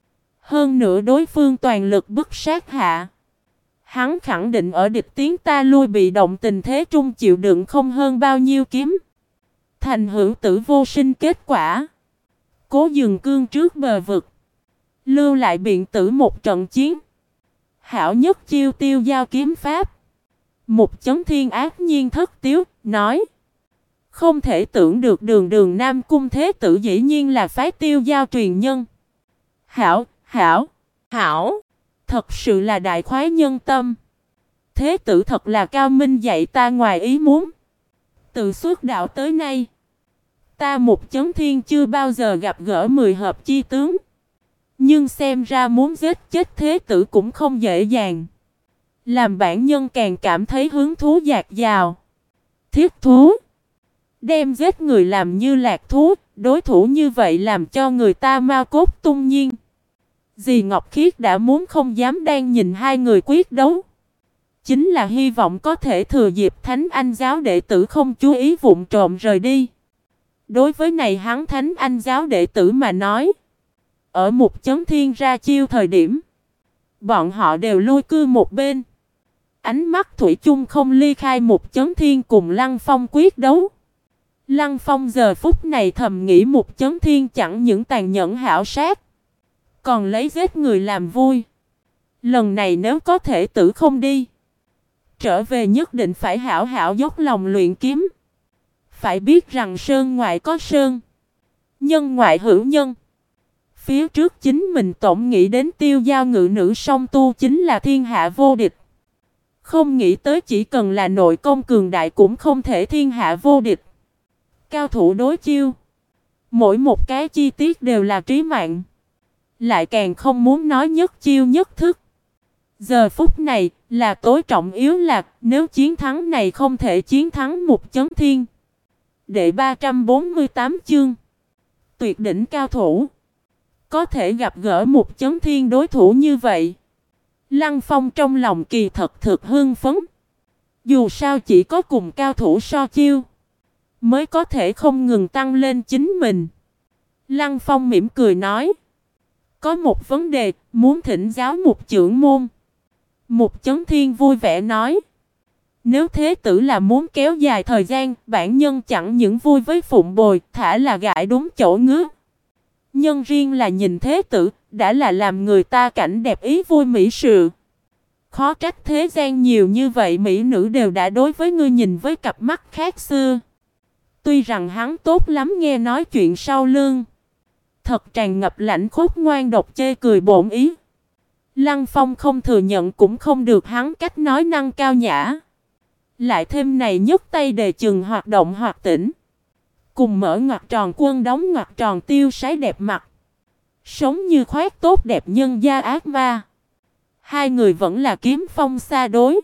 Hơn nữa đối phương toàn lực bức sát hạ, hắn khẳng định ở địch tiến ta lui bị động tình thế trung chịu đựng không hơn bao nhiêu kiếm. Thành hữu tử vô sinh kết quả. Cố dừng cương trước bờ vực, lưu lại biện tử một trận chiến. Hảo nhất chiêu tiêu giao kiếm pháp. Mục Chấn Thiên ác nhiên thất tiếu, nói. Không thể tưởng được Đường Nam Cung thế tử dĩ nhiên là phái tiêu giao truyền nhân. Hảo, hảo. Thật sự là đại khoái nhân tâm. Thế tử thật là cao minh dạy ta ngoài ý muốn. Từ xuất đạo tới nay, ta Mục Chấn Thiên chưa bao giờ gặp gỡ 10 hợp chi tướng. Nhưng xem ra muốn giết chết thế tử cũng không dễ dàng. Làm bản nhân càng cảm thấy hứng thú dạt dào. Thiết thú. Đem giết người làm như lạc thú, đối thủ như vậy làm cho người ta mau cốt tung nhiên. Dì Ngọc Khiết đã muốn không dám đang nhìn hai người quyết đấu. Chính là hy vọng có thể thừa dịp Thánh Anh giáo đệ tử không chú ý vụng trộm rời đi. Đối với này hắn Thánh Anh giáo đệ tử mà nói, ở Mục Chấn Thiên ra chiêu thời điểm, bọn họ đều lui cư một bên. Ánh mắt thủy chung không ly khai Mục Chấn Thiên cùng Lăng Phong quyết đấu. Lăng Phong giờ phút này thầm nghĩ Mục Chấn Thiên chẳng những tàn nhẫn hảo sát, còn lấy giết người làm vui. Lần này nếu có thể tử không đi, trở về nhất định phải hảo hảo dốc lòng luyện kiếm. Phải biết rằng sơn ngoại có sơn, nhân ngoại hữu nhân. Phía trước chính mình tổng nghĩ đến tiêu giao ngự nữ song tu chính là thiên hạ vô địch. Không nghĩ tới chỉ cần là nội công cường đại cũng không thể thiên hạ vô địch. Cao thủ đối chiêu, mỗi một cái chi tiết đều là trí mạng. Lại càng không muốn nói nhất chiêu nhất thức. Giờ phút này là tối trọng yếu là nếu chiến thắng này không thể chiến thắng Mục Chấn Thiên. Đệ 348 chương. Tuyệt đỉnh cao thủ. Có thể gặp gỡ Mục Chấn Thiên đối thủ như vậy, Lăng Phong trong lòng kỳ thật thực hưng phấn. Dù sao chỉ có cùng cao thủ so chiêu, mới có thể không ngừng tăng lên chính mình. Lăng Phong mỉm cười nói. Có một vấn đề, muốn thỉnh giáo Mục trưởng môn. Mục Chấn Thiên vui vẻ nói. Nếu thế tử là muốn kéo dài thời gian, bản nhân chẳng những vui với phụng bồi, thả là gãi đúng chỗ ngứa. Nhân riêng là nhìn thế tử, đã là làm người ta cảnh đẹp ý vui mỹ sự. Khó trách thế gian nhiều như vậy mỹ nữ đều đã đối với ngươi nhìn với cặp mắt khác xưa. Tuy rằng hắn tốt lắm nghe nói chuyện sau lưng, thật tràn ngập lãnh khốc ngoan độc chê cười bổn ý. Lăng Phong không thừa nhận cũng không được, hắn cách nói năng cao nhã. Lại thêm này nhấc tay đề chừng hoạt động hoạt tỉnh. Cùng mở ngoặc tròn quân đóng ngoặc tròn tiêu sái đẹp mặt. Sống như khoác tốt đẹp nhân gia ác ma. Hai người vẫn là kiếm phong xa đối.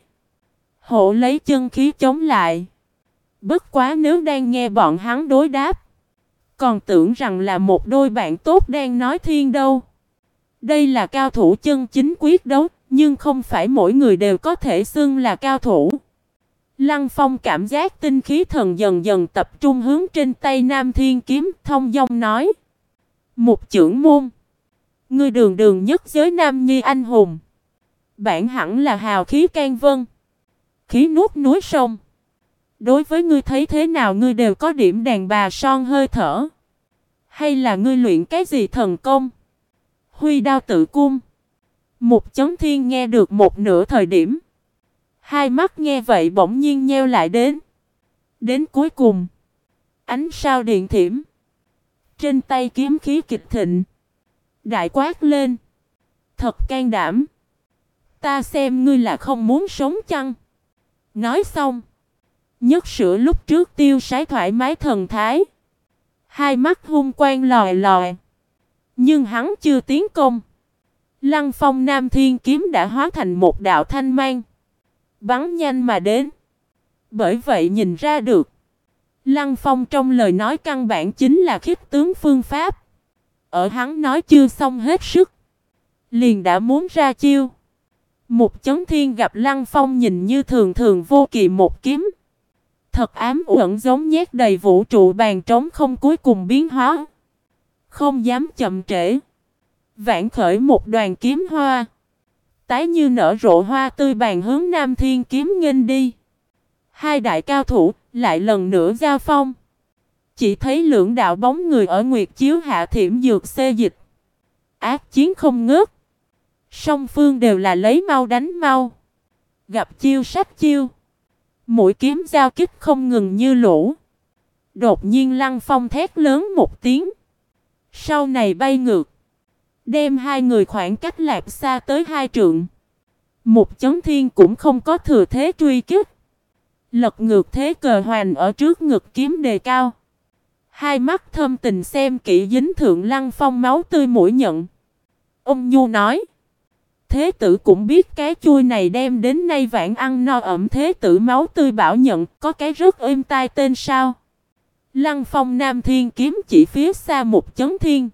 Hộ lấy chân khí chống lại. Bất quá nếu đang nghe bọn hắn đối đáp, còn tưởng rằng là một đôi bạn tốt đang nói thiên đâu. Đây là cao thủ chân chính quyết đấu, nhưng không phải mỗi người đều có thể xưng là cao thủ. Lăng Phong cảm giác tinh khí thần dần dần tập trung hướng trên tay Nam Thiên kiếm, thông dong nói. Mục trưởng môn, ngươi đường nhất giới nam nhi anh hùng. Bản hẳn là hào khí can vân, khí nuốt núi sông. Đối với ngươi thấy thế nào ngươi đều có điểm đàn bà son hơi thở. Hay là ngươi luyện cái gì thần công? Huy đao tự cung. Mục Chấn Thiên nghe được một nửa thời điểm, hai mắt nghe vậy bỗng nhiên nheo lại đến. Đến cuối cùng, ánh sao điện thiểm, trên tay kiếm khí kịch thịnh, đại quát lên. Thật can đảm. Ta xem ngươi là không muốn sống chăng? Nói xong, nhất sửa lúc trước tiêu sái thoải mái thần thái. Hai mắt hung quang lòi lòi. Nhưng hắn chưa tiến công. Lăng Phong Nam Thiên kiếm đã hóa thành một đạo thanh mang, bắn nhanh mà đến. Bởi vậy nhìn ra được, Lăng Phong trong lời nói căn bản chính là khích tướng phương pháp. Ở hắn nói chưa xong hết sức, liền đã muốn ra chiêu. Mục Chấn Thiên gặp Lăng Phong nhìn như thường thường vô kỳ một kiếm, thật ám uẩn giống nhét đầy vũ trụ bàn trống không cuối cùng biến hóa. Không dám chậm trễ, vạn khởi một đoàn kiếm hoa, tái như nở rộ hoa tươi bàn hướng Nam Thiên kiếm nghênh đi. Hai đại cao thủ lại lần nữa giao phong. Chỉ thấy lưỡng đạo bóng người ở nguyệt chiếu hạ thiểm dược xê dịch, ác chiến không ngớt. Song phương đều là lấy mau đánh mau, gặp chiêu sách chiêu, mũi kiếm giao kích không ngừng như lũ. Đột nhiên Lăng Phong thét lớn một tiếng, sau này bay ngược, đem hai người khoảng cách lạc xa tới 2 trượng. Mục Chấn Thiên cũng không có thừa thế truy kích, lật ngược thế cờ hoành ở trước ngực kiếm đề cao. Hai mắt thâm tình xem kỹ dính thượng Lăng Phong máu tươi mũi nhận. Ông Nhu nói, thế tử cũng biết cái chui này đem đến nay vạn ăn no ẩm. Thế tử máu tươi bảo nhận có cái rất êm tai tên sao? Lăng Phong Nam Thiên kiếm chỉ phía xa Mục Chấn Thiên.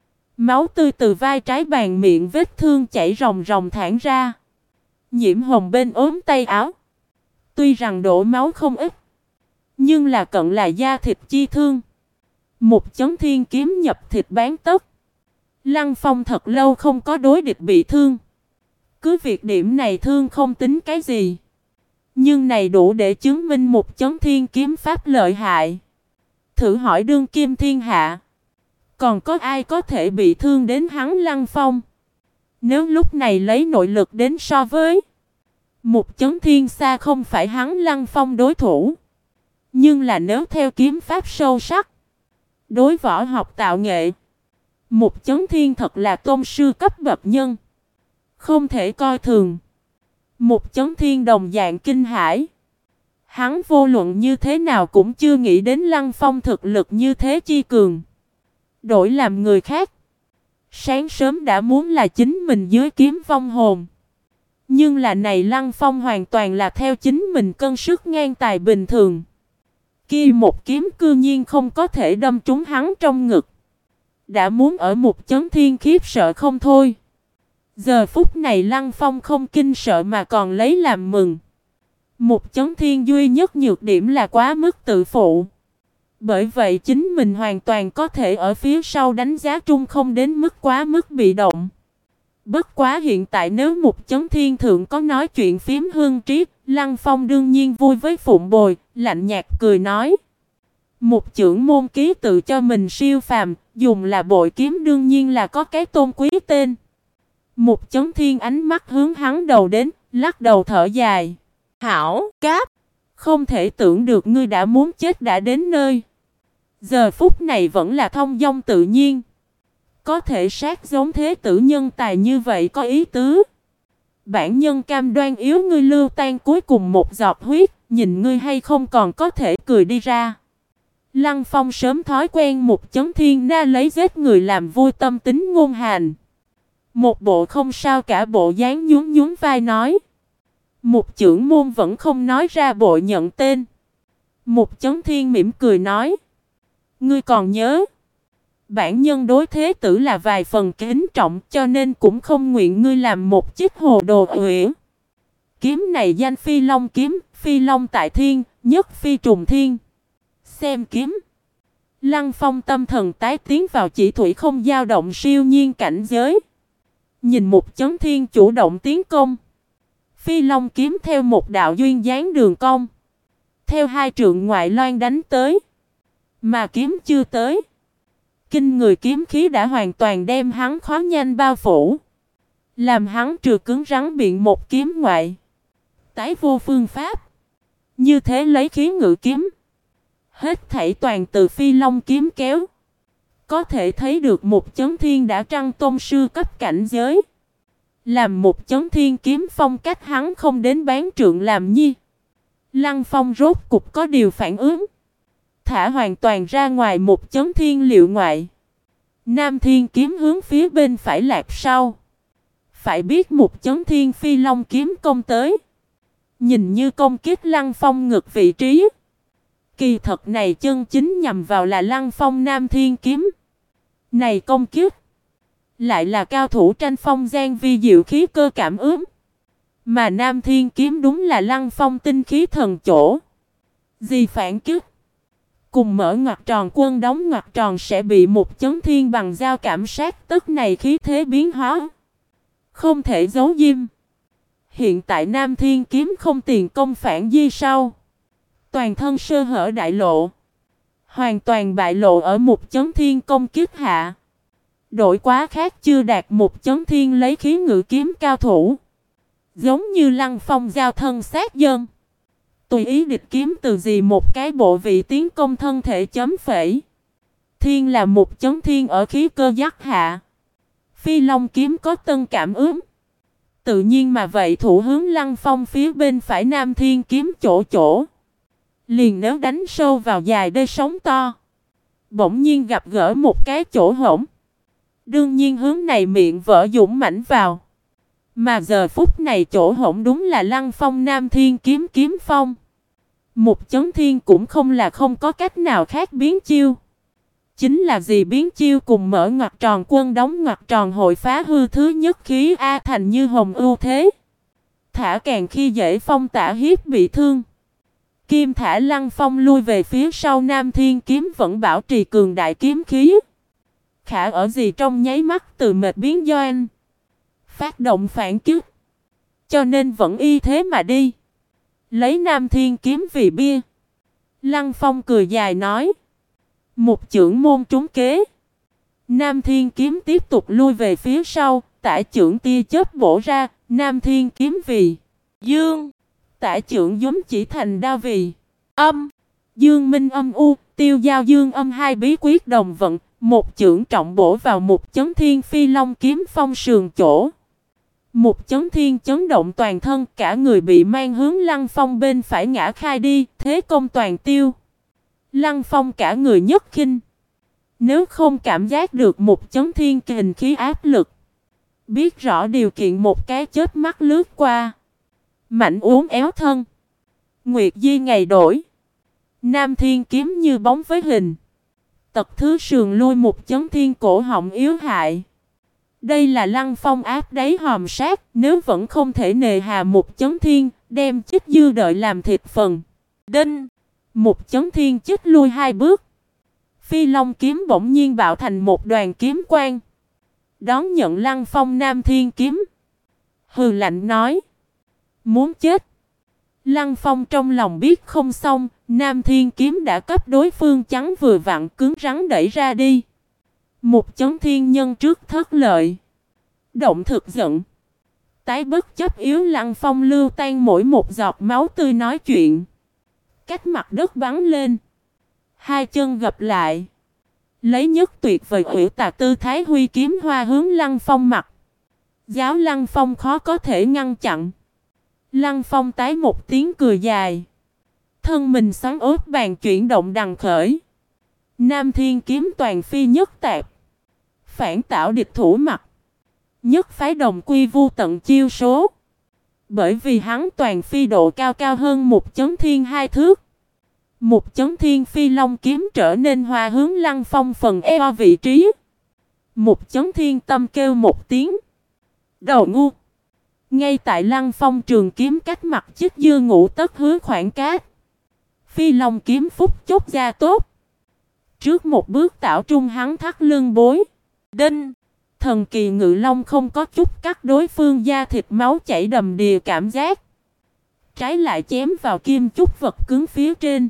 Máu tươi từ vai trái bàn miệng vết thương chảy ròng ròng thẳng ra, nhiễm hồng bên ốm tay áo. Tuy rằng đổ máu không ít, nhưng là cận là da thịt chi thương. Mục Chấn Thiên kiếm nhập thịt bán tấc. Lăng Phong thật lâu không có đối địch bị thương. Cứ việc điểm này thương không tính cái gì, nhưng này đủ để chứng minh Mục Chấn Thiên kiếm pháp lợi hại. Thử hỏi đương kim thiên hạ, còn có ai có thể bị thương đến hắn Lăng Phong? Nếu lúc này lấy nội lực đến so với, Mục Chấn Thiên xa không phải hắn Lăng Phong đối thủ. Nhưng là nếu theo kiếm pháp sâu sắc, đối võ học tạo nghệ, Mục Chấn Thiên thật là tôn sư cấp bậc nhân, không thể coi thường. Mục Chấn Thiên đồng dạng kinh hãi. Hắn vô luận như thế nào cũng chưa nghĩ đến Lăng Phong thực lực như thế chi cường. Đổi làm người khác, sáng sớm đã muốn là chính mình dưới kiếm vong hồn. Nhưng là này Lăng Phong hoàn toàn là theo chính mình cân sức ngang tài bình thường. Kia một kiếm cư nhiên không có thể đâm trúng hắn trong ngực. Đã muốn ở Mục Chấn Thiên khiếp sợ không thôi. Giờ phút này Lăng Phong không kinh sợ mà còn lấy làm mừng. Mục Chấn Thiên duy nhất nhược điểm là quá mức tự phụ. Bởi vậy chính mình hoàn toàn có thể ở phía sau đánh giá trung không đến mức quá mức bị động. Bất quá hiện tại nếu Mục Chấn Thiên thượng có nói chuyện phím hương trí, Lăng Phong đương nhiên vui với phụng bồi, lạnh nhạt cười nói. Mục trưởng môn ký tự cho mình siêu phàm, dùng là bội kiếm đương nhiên là có cái tôn quý tên. Mục Chấn Thiên ánh mắt hướng hắn đầu đến, lắc đầu thở dài. Hảo, Cáp, không thể tưởng được ngươi đã muốn chết đã đến nơi. Giờ phút này vẫn là thông dong tự nhiên. Có thể sát giống thế tử nhân tài như vậy có ý tứ. Bản nhân cam đoan yếu ngươi lưu tan cuối cùng một giọt huyết, nhìn ngươi hay không còn có thể cười đi ra. Lăng Phong sớm thói quen Mục Chấn Thiên na lấy giết người làm vui tâm tính ngôn hành. Một bộ không sao cả bộ dáng nhún nhún vai nói. Mục trưởng môn vẫn không nói ra bộ nhận tên. Mục Chấn Thiên mỉm cười nói. Ngươi còn nhớ, bản nhân đối thế tử là vài phần kính trọng, cho nên cũng không nguyện ngươi làm một chiếc hồ đồ uyển. Kiếm này danh Phi Long kiếm, Phi Long tại thiên, nhất phi trùng thiên. Xem kiếm. Lăng Phong tâm thần tái tiến vào chỉ thủy không dao động siêu nhiên cảnh giới. Nhìn Mục Chấn Thiên chủ động tiến công. Phi Long kiếm theo một đạo duyên dáng đường cong, theo 2 trượng ngoại loan đánh tới. Mà kiếm chưa tới, kinh người kiếm khí đã hoàn toàn đem hắn khó nhanh bao phủ, làm hắn trừ cứng rắn biện một kiếm ngoại, tái vô phương pháp. Như thế lấy khí ngự kiếm, hết thảy toàn từ Phi Long kiếm kéo. Có thể thấy được Mục Chấn Thiên đã trăng tôn sư cấp cảnh giới. Làm Mục Chấn Thiên kiếm phong cách hắn không đến bán trượng làm nhi. Lăng Phong rốt cục có điều phản ứng. thả hoàn toàn ra ngoài một chấn thiên liệu ngoại. Nam Thiên kiếm hướng phía bên phải lạc sau. Phải biết một chấn thiên phi long kiếm công tới. Nhìn như công kích Lăng Phong ngược vị trí. Kỳ thật này chân chính nhằm vào là Lăng Phong Nam Thiên kiếm. Này công kích. Lại là cao thủ tranh phong gian vi diệu khí cơ cảm ứng. Mà Nam Thiên kiếm đúng là Lăng Phong tinh khí thần chỗ. Gì phản kích. Cùng mở ngoặc tròn quân đóng ngoặc tròn sẽ bị một chấn thiên bằng dao cảm sát tức này khí thế biến hóa. Không thể giấu diêm. Hiện tại Nam Thiên kiếm không tiền công phản di sau. Toàn thân sơ hở đại lộ. Hoàn toàn bại lộ ở một chấn thiên công kích hạ. Đổi quá khác chưa đạt một chấn thiên lấy khí ngự kiếm cao thủ. Giống như Lăng Phong giao thân sát dân. Tùy ý địch kiếm từ gì một cái bộ vị tiến công thân thể chấm phẩy. Thiên là một chấn thiên ở khí cơ giác hạ. Phi Long kiếm có tân cảm ứng. Tự nhiên mà vậy thủ hướng Lăng Phong phía bên phải Nam Thiên kiếm chỗ. Liền nếu đánh sâu vào dài đê sóng to. Bỗng nhiên gặp gỡ một cái chỗ hổng. Đương nhiên hướng này miệng vỡ dũng mãnh vào. Mà giờ phút này chỗ hổng đúng là Lăng Phong Nam Thiên kiếm kiếm phong. Một chấn thiên cũng không là không có cách nào khác biến chiêu. Chính là gì biến chiêu cùng mở ngoặc tròn quân đóng ngoặc tròn hội phá hư thứ nhất khí A thành như hồng ưu thế. Thả càng khi dễ phong tả hiếp bị thương. Kim thả Lăng Phong lui về phía sau Nam Thiên kiếm vẫn bảo trì cường đại kiếm khí. Khả ở gì trong nháy mắt từ mệt biến doan. Phát động phản kích. Cho nên vẫn y thế mà đi. Lấy Nam Thiên kiếm vì bia. Lăng Phong cười dài nói. Một chưởng môn trúng kế. Nam Thiên kiếm tiếp tục lui về phía sau. Tả chưởng tia chớp bổ ra. Nam Thiên kiếm vì dương. Tả chưởng giống chỉ thành đao vì âm. Dương minh âm u. Tiêu giao dương âm hai bí quyết đồng vận. Một chưởng trọng bổ vào một chấn thiên phi long kiếm phong sườn chỗ. Một chấn thiên chấn động toàn thân, cả người bị mang hướng Lăng Phong bên phải ngã khai đi, thế công toàn tiêu. Lăng Phong cả người nhất khinh. Nếu không cảm giác được một chấn thiên kình khí áp lực, biết rõ điều kiện một cái chớp mắt lướt qua. Mạnh uốn éo thân. Nguyệt di ngày đổi. Nam Thiên kiếm như bóng với hình. Tật thứ sườn lui một chấn thiên cổ họng yếu hại. Đây là Lăng Phong áp đáy hòm sát, nếu vẫn không thể nề hà một chấn thiên, đem chích dư đợi làm thịt phần. Đinh! Một chấn thiên chích lui hai bước. Phi Long kiếm bỗng nhiên bạo thành một đoàn kiếm quang. Đón nhận Lăng Phong Nam Thiên kiếm. Hừ lạnh nói. Muốn chết. Lăng Phong trong lòng biết không xong, Nam Thiên kiếm đã cấp đối phương trắng vừa vặn cứng rắn đẩy ra đi. Một chấn thiên nhân trước thất lợi. Động thực giận. Tái bất chấp yếu Lăng Phong lưu tan mỗi một giọt máu tươi nói chuyện. Cách mặt đất bắn lên. Hai chân gập lại. Lấy nhất tuyệt vời ủy tà tư thái huy kiếm hoa hướng Lăng Phong mặt. Giáo Lăng Phong khó có thể ngăn chặn. Lăng Phong tái một tiếng cười dài. Thân mình xoắn ốt bàn chuyển động đằng khởi. Nam Thiên kiếm toàn phi nhất tạp. Phản tạo địch thủ mặt. Nhất phái đồng quy vu tận chiêu số. Bởi vì hắn toàn phi độ cao cao hơn một chấn thiên hai thước. Một chấn thiên phi long kiếm trở nên hoa hướng Lăng Phong phần eo vị trí. Một chấn thiên tâm kêu một tiếng. Đầu ngu. Ngay tại Lăng Phong trường kiếm cách mặt chích dư ngũ tất hứa khoảng cát. Phi long kiếm phúc chốt ra tốt. Trước một bước tạo trung hắn thắt lưng bối. Đinh. Thần kỳ ngự long không có chút cắt đối phương da thịt máu chảy đầm đìa cảm giác. Trái lại chém vào kim chút vật cứng phía trên.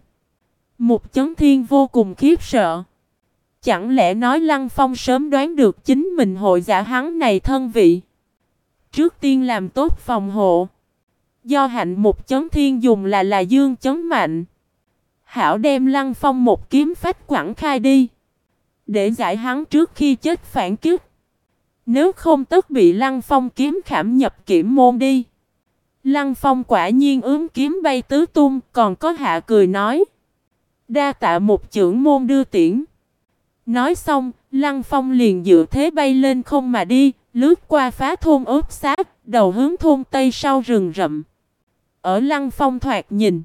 Một chấn thiên vô cùng khiếp sợ. Chẳng lẽ nói Lăng Phong sớm đoán được chính mình hội giả hắn này thân vị. Trước tiên làm tốt phòng hộ. Do hạnh một chấn thiên dùng là dương chấn mạnh. Hảo đem Lăng Phong một kiếm phách quẳng khai đi. Để giải hắn trước khi chết phản kích. Nếu không tất bị Lăng Phong kiếm khảm nhập kiểm môn đi. Lăng Phong quả nhiên ướm kiếm bay tứ tung, còn có hạ cười nói. Đa tạ một chưởng môn đưa tiễn. Nói xong, Lăng Phong liền dựa thế bay lên không mà đi, lướt qua phá thôn ướp xá, đầu hướng thôn Tây sau rừng rậm. Ở Lăng Phong thoạt nhìn,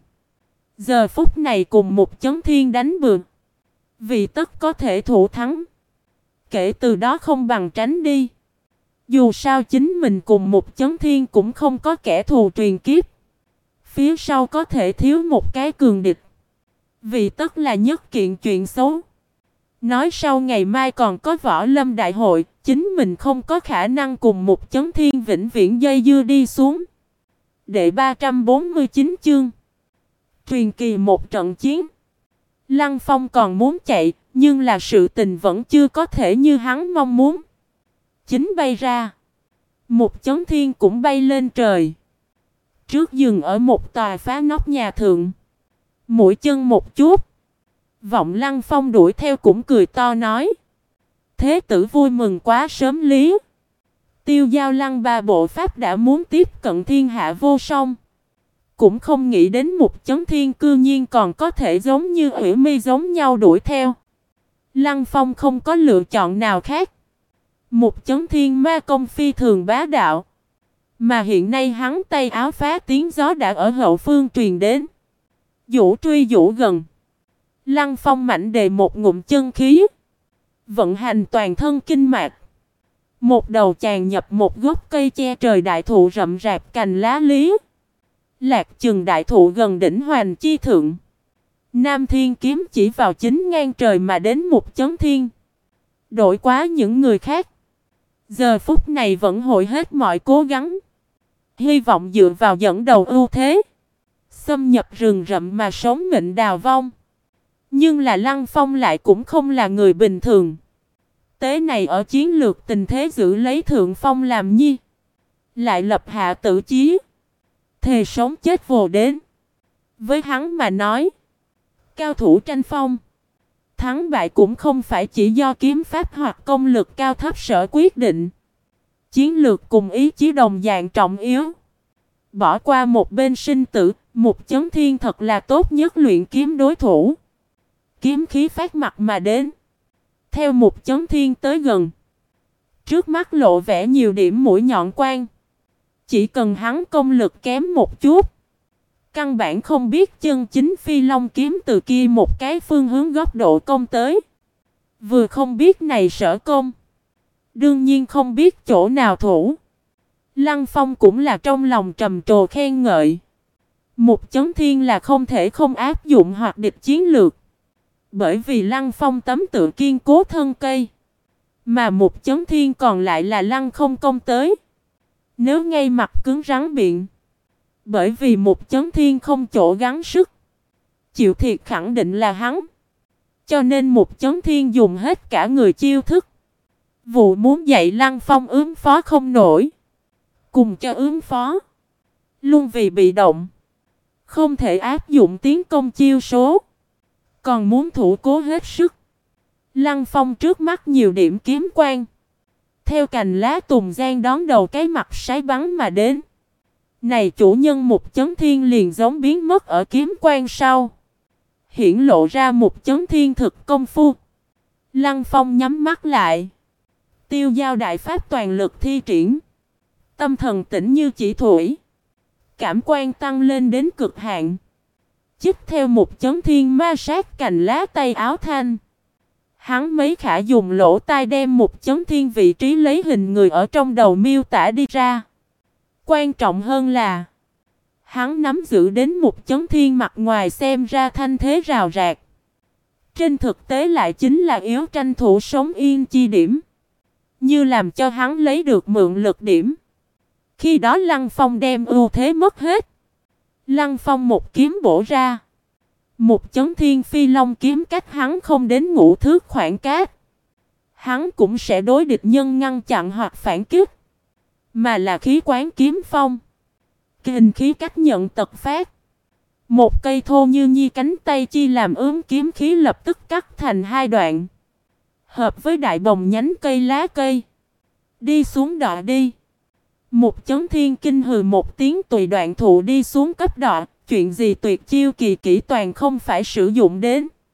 giờ phút này cùng một chấn thiên đánh bừa, vì tất có thể thủ thắng. Kể từ đó không bằng tránh đi. Dù sao chính mình cùng một chấn thiên cũng không có kẻ thù truyền kiếp. Phía sau có thể thiếu một cái cường địch, vì tất là nhất kiện chuyện xấu. Nói sau ngày mai còn có võ lâm đại hội, chính mình không có khả năng cùng một chấn thiên vĩnh viễn dây dưa đi xuống. Đệ 349 chương truyền kỳ một trận chiến. Lăng Phong còn muốn chạy, nhưng là sự tình vẫn chưa có thể như hắn mong muốn. Chính bay ra, một chấn thiên cũng bay lên trời. Trước dừng ở một tòa phá nóc nhà thượng, mũi chân một chút. Vọng Lăng Phong đuổi theo cũng cười to nói: thế tử vui mừng quá sớm lý. Tiêu Giao Lăng ba bộ pháp đã muốn tiếp cận thiên hạ vô song, cũng không nghĩ đến một chấn thiên cư nhiên còn có thể giống như Ủy Mi giống nhau đuổi theo. Lăng Phong không có lựa chọn nào khác. Một chấn thiên ma công phi thường bá đạo, mà hiện nay hắn tay áo phá tiếng gió đã ở hậu phương truyền đến. Vũ truy vũ gần. Lăng Phong mạnh đề một ngụm chân khí, vận hành toàn thân kinh mạch. Một đầu chàng nhập một gốc cây che trời đại thụ rậm rạp cành lá lý. Lạc chừng đại thụ gần đỉnh Hoành chi thượng. Nam Thiên kiếm chỉ vào chính ngang trời mà đến một chấn thiên. Đổi quá những người khác, giờ phút này vẫn hội hết mọi cố gắng, hy vọng dựa vào dẫn đầu ưu thế, xâm nhập rừng rậm mà sống mệnh đào vong. Nhưng là Lăng Phong lại cũng không là người bình thường. Tế này ở chiến lược tình thế giữ lấy thượng phong làm nhi, lại lập hạ tử chí, thề sống chết vồ đến. Với hắn mà nói, cao thủ tranh phong, thắng bại cũng không phải chỉ do kiếm pháp hoặc công lực cao thấp sở quyết định. Chiến lược cùng ý chí đồng dạng trọng yếu. Bỏ qua một bên sinh tử, một chấn thiên thật là tốt nhất luyện kiếm đối thủ. Kiếm khí phát mặt mà đến. Theo một chấn thiên tới gần, trước mắt lộ vẻ nhiều điểm mũi nhọn quang. Chỉ cần hắn công lực kém một chút, căn bản không biết chân chính Phi Long kiếm từ kia một cái phương hướng góc độ công tới. Vừa không biết này sở công, đương nhiên không biết chỗ nào thủ. Lăng Phong cũng là trong lòng trầm trồ khen ngợi. Một chấn thiên là không thể không áp dụng hoặc địch chiến lược, bởi vì Lăng Phong tấm tự kiên cố thân cây, mà một chấn thiên còn lại là lăng không công tới. Nếu ngay mặt cứng rắn biện, bởi vì một chấn thiên không chỗ gắng sức, chịu thiệt khẳng định là hắn. Cho nên một chấn thiên dùng hết cả người chiêu thức. Vụ muốn dạy Lăng Phong ứng phó không nổi, cùng cho ứng phó, luôn vì bị động, không thể áp dụng tiến công chiêu số, còn muốn thủ cố hết sức. Lăng Phong trước mắt nhiều điểm kiếm quang, theo cành lá tùng giang đón đầu cái mặt sái bắn mà đến. Này chủ nhân một chấn thiên liền giống biến mất ở kiếm quang sau, hiển lộ ra một chấn thiên thực công phu. Lăng Phong nhắm mắt lại, Tiêu Giao đại pháp toàn lực thi triển, tâm thần tĩnh như chỉ thủy, cảm quan tăng lên đến cực hạn. Chích theo một chấn thiên ma sát cành lá tay áo thanh, hắn mấy khả dùng lỗ tai đem một chấn thiên vị trí lấy hình người ở trong đầu miêu tả đi ra. Quan trọng hơn là, hắn nắm giữ đến một chấn thiên mặt ngoài xem ra thanh thế rào rạc, trên thực tế lại chính là yếu tranh thủ sống yên chi điểm, như làm cho hắn lấy được mượn lực điểm. Khi đó Lăng Phong đem ưu thế mất hết. Lăng Phong một kiếm bổ ra, một chấn thiên Phi Long kiếm cách hắn không đến 5 thước khoảng cách. Hắn cũng sẽ đối địch nhân ngăn chặn hoặc phản kích, mà là khí quán kiếm phong, kình khí cách nhận tật phát. Một cây thô như nhi cánh tay chi làm ướm kiếm khí lập tức cắt thành 2 đoạn, hợp với đại bồng nhánh cây lá cây, đi xuống đọa đi. Một chấn thiên kinh hừ một tiếng tùy đoạn thụ đi xuống cấp đọa. Chuyện gì tuyệt chiêu kỳ kỹ toàn không phải sử dụng đến.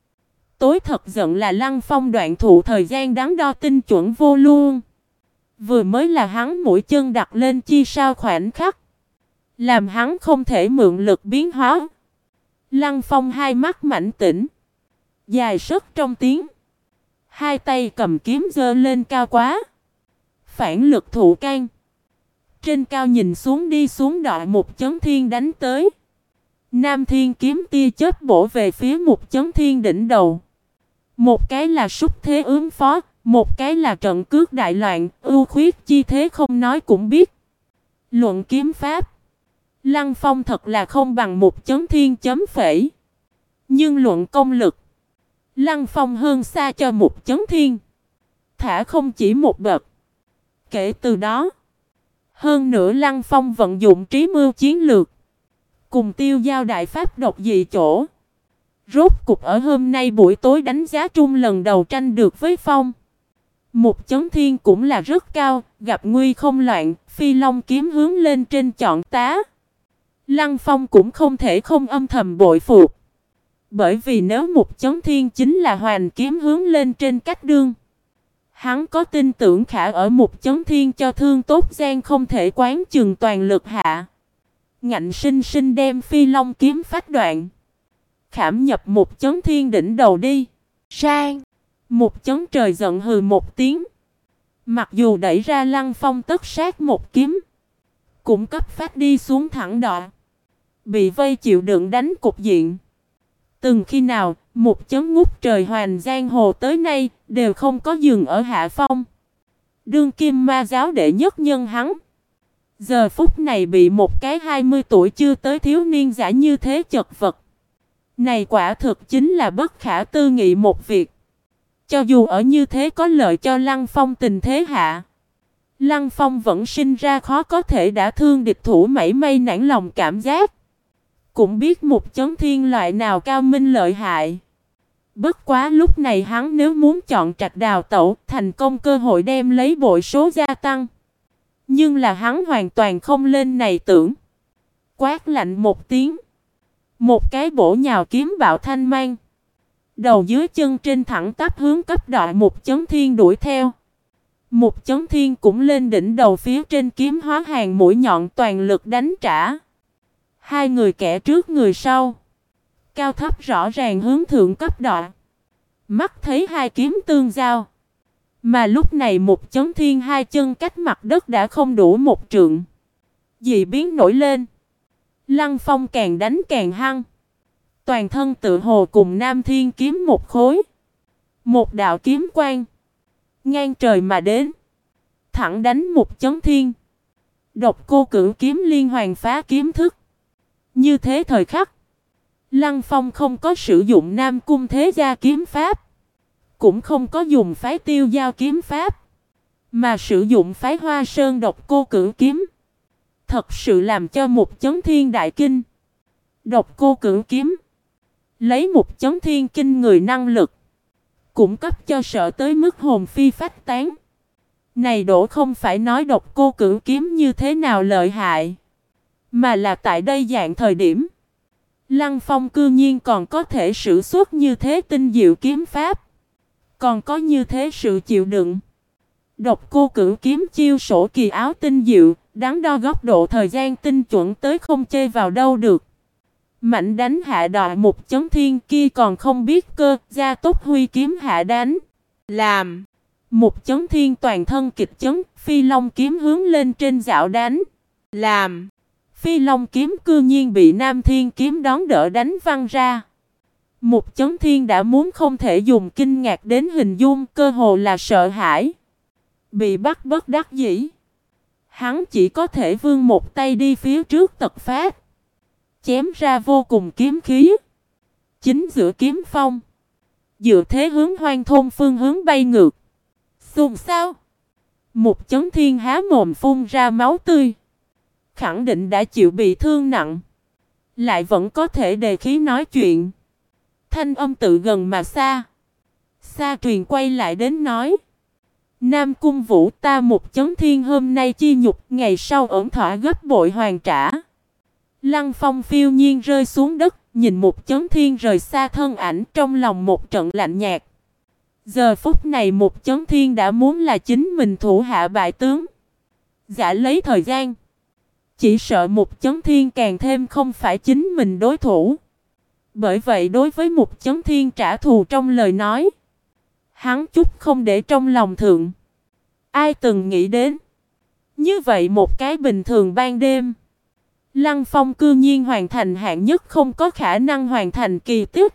tối thật giận là Lăng Phong đoạn thụ thời gian đắn đo tinh chuẩn vô luôn. Vừa mới là hắn mũi chân đặt lên chi sao khoảnh khắc, làm hắn không thể mượn lực biến hóa. Lăng Phong hai mắt mảnh tỉnh, dài sức trong tiếng, hai tay cầm kiếm giơ lên cao quá. Phản lực thụ can. Trên cao nhìn xuống đi xuống đọi một chấn thiên đánh tới. Nam thiên kiếm tia chớp bổ về phía một chấn thiên đỉnh đầu. Một cái là súc thế ứng phó, một cái là trận cước đại loạn, ưu khuyết chi thế không nói cũng biết. Luận kiếm pháp, Lăng Phong thật là không bằng một chấn thiên chấm phẩy. Nhưng luận công lực, Lăng Phong hơn xa cho một chấn thiên. Thả không chỉ một bậc. Kể từ đó, hơn nữa Lăng Phong vận dụng trí mưu chiến lược, cùng tiêu giao đại pháp độc dị chỗ. Rốt cục ở hôm nay buổi tối đánh giá trung lần đầu tranh được với Phong. Một chấn thiên cũng là rất cao, gặp nguy không loạn, phi long kiếm hướng lên trên chọn tá. Lăng Phong cũng không thể không âm thầm bội phục. Bởi vì nếu một chấn thiên chính là hoàn kiếm hướng lên trên cách đương, hắn có tin tưởng khả ở một chấn thiên cho thương tốt gian không thể quán chừng toàn lực hạ. Ngạnh sinh sinh đem phi long kiếm phách đoạn. Khảm nhập một chấn thiên đỉnh đầu đi. Sang. Một chấn trời giận hừ một tiếng. Mặc dù đẩy ra Lăng Phong tất sát một kiếm, cũng cấp phát đi xuống thẳng đọ. Bị vây chịu đựng đánh cục diện. Từng khi nào, một chấn ngút trời hoàn giang hồ tới nay, đều không có dừng ở hạ phong. Đương kim ma giáo đệ nhất nhân hắn. Giờ phút này bị một cái 20 tuổi chưa tới thiếu niên giả như thế chật vật. Này quả thực chính là bất khả tư nghị một việc. Cho dù ở như thế có lợi cho Lăng Phong tình thế hạ, Lăng Phong vẫn sinh ra khó có thể đã thương địch thủ mảy may nản lòng cảm giác. Cũng biết một chấn thiên loại nào cao minh lợi hại. Bất quá lúc này hắn nếu muốn chọn trạch đào tẩu, thành công cơ hội đem lấy bội số gia tăng. Nhưng là hắn hoàn toàn không lên này tưởng. Quát lạnh một tiếng. Một cái bổ nhào kiếm bạo thanh mang. Đầu dưới chân trên thẳng tắp hướng cấp đọi một chấn thiên đuổi theo. Một chấn thiên cũng lên đỉnh đầu phía trên kiếm hóa hàng mũi nhọn toàn lực đánh trả. Hai người kẻ trước người sau. Cao thấp rõ ràng hướng thượng cấp đọi. Mắt thấy hai kiếm tương giao. Mà lúc này một chấn thiên hai chân cách mặt đất đã không đủ một trượng. Dị biến nổi lên. Lăng Phong càng đánh càng hăng. Toàn thân tự hồ cùng Nam Thiên kiếm một khối. Một đạo kiếm quang. Ngang trời mà đến. Thẳng đánh một chấn thiên. Độc cô cửu kiếm liên hoàn phá kiếm thức. Như thế thời khắc. Lăng Phong không có sử dụng Nam Cung Thế Gia kiếm pháp. Cũng không có dùng phái tiêu giao kiếm pháp. Mà sử dụng phái Hoa Sơn độc cô cửu kiếm. Thật sự làm cho một chấn thiên đại kinh. Độc cô cửu kiếm. Lấy một chấn thiên kinh người năng lực. Cũng cấp cho sợ tới mức hồn phi phách tán. Này đổ không phải nói độc cô cửu kiếm như thế nào lợi hại. Mà là tại đây dạng thời điểm. Lăng Phong cư nhiên còn có thể sử xuất như thế tinh diệu kiếm pháp. Còn có như thế sự chịu đựng. Độc cô cửu kiếm chiêu sổ kỳ áo tinh diệu. Đắn đo góc độ thời gian tinh chuẩn tới không chê vào đâu được. Mạnh đánh hạ đọi một chấn thiên kia còn không biết cơ. Gia tốc huy kiếm hạ đánh. Làm. Một chấn thiên toàn thân kịch chấn. Phi long kiếm hướng lên trên dạo đánh. Làm. Phi long kiếm cư nhiên bị Nam Thiên kiếm đón đỡ đánh văng ra. Một chấn thiên đã muốn không thể dùng kinh ngạc đến hình dung, cơ hồ là sợ hãi. Bị bắt bất đắc dĩ. Hắn chỉ có thể vươn một tay đi phía trước tật phát. Chém ra vô cùng kiếm khí. Chính giữa kiếm phong. Dựa thế hướng Hoang Thôn phương hướng bay ngược. Xùm sao? Một chấn thiên há mồm phun ra máu tươi. Khẳng định đã chịu bị thương nặng. Lại vẫn có thể đề khí nói chuyện. Thanh âm tự gần mà xa. Xa truyền quay lại đến nói. Nam Cung Vũ, ta một chấn thiên hôm nay chi nhục, ngày sau ổn thỏa gấp bội hoàn trả. Lăng Phong phiêu nhiên rơi xuống đất, nhìn Mục Chấn Thiên rời xa thân ảnh, trong lòng một trận lạnh nhạt. Giờ phút này Mục Chấn Thiên đã muốn là chính mình thủ hạ bại tướng. Giả lấy thời gian, chỉ sợ Mục Chấn Thiên càng thêm không phải chính mình đối thủ. Bởi vậy đối với Mục Chấn Thiên trả thù trong lời nói, hắn chút không để trong lòng thượng. Ai từng nghĩ đến, như vậy một cái bình thường ban đêm, Lăng Phong cư nhiên hoàn thành hạng nhất không có khả năng hoàn thành kỳ tích.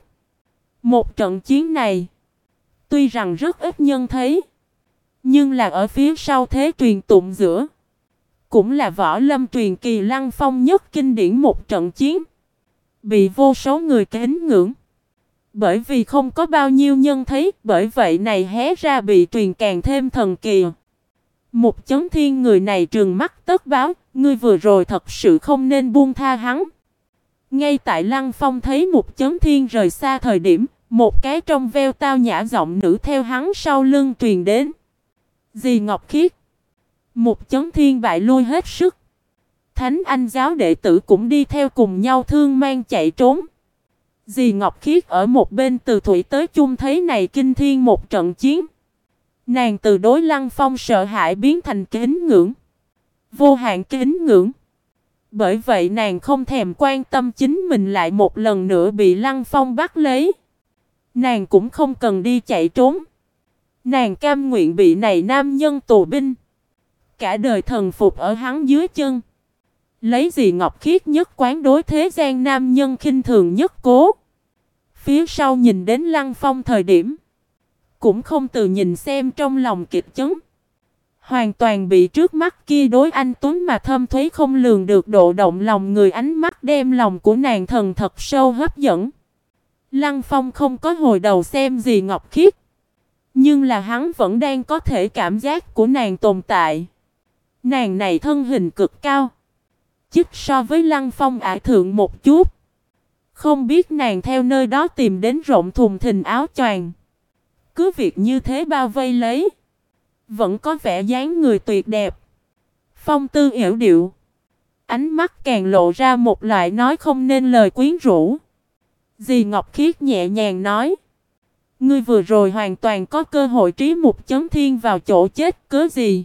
Một trận chiến này, tuy rằng rất ít nhân thấy, nhưng là ở phía sau thế truyền tụng giữa, cũng là võ lâm truyền kỳ Lăng Phong nhất kinh điển một trận chiến, bị vô số người kính ngưỡng. Bởi vì không có bao nhiêu nhân thấy, bởi vậy này hé ra bị truyền càng thêm thần kỳ. Mục Chấn Thiên người này trừng mắt tất báo, ngươi vừa rồi thật sự không nên buông tha hắn. Ngay tại Lăng Phong thấy Mục Chấn Thiên rời xa thời điểm, một cái trong veo tao nhã giọng nữ theo hắn sau lưng truyền đến. Dì Ngọc Khiết. Mục Chấn Thiên bại lui hết sức. Thánh Anh giáo đệ tử cũng đi theo cùng nhau thương mang chạy trốn. Dì Ngọc Khiết ở một bên từ thủy tới chung thấy này kinh thiên một trận chiến. Nàng từ đối Lăng Phong sợ hãi biến thành kính ngưỡng. Vô hạn kính ngưỡng. Bởi vậy nàng không thèm quan tâm chính mình lại một lần nữa bị Lăng Phong bắt lấy. Nàng cũng không cần đi chạy trốn. Nàng cam nguyện bị này nam nhân tù binh. Cả đời thần phục ở hắn dưới chân. Lấy gì Ngọc Khiết nhất quán đối thế gian nam nhân khinh thường nhất cố. Phía sau nhìn đến Lăng Phong thời điểm, cũng không từ nhìn xem trong lòng kịch chấn. Hoàn toàn bị trước mắt kia đối anh tuấn mà thâm thúy không lường được độ động lòng người ánh mắt đem lòng của nàng thần thật sâu hấp dẫn. Lăng Phong không có hồi đầu xem gì Ngọc Khiết, nhưng là hắn vẫn đang có thể cảm giác của nàng tồn tại. Nàng này thân hình cực cao, chích so với Lăng Phong ải thượng một chút. Không biết nàng theo nơi đó tìm đến rộng thùng thình áo choàng, cứ việc như thế bao vây lấy, vẫn có vẻ dáng người tuyệt đẹp, phong tư yểu điệu, ánh mắt càng lộ ra một loại nói không nên lời quyến rũ. Dì Ngọc Khiết nhẹ nhàng nói, ngươi vừa rồi hoàn toàn có cơ hội trí Mục Chấn Thiên vào chỗ chết, cớ gì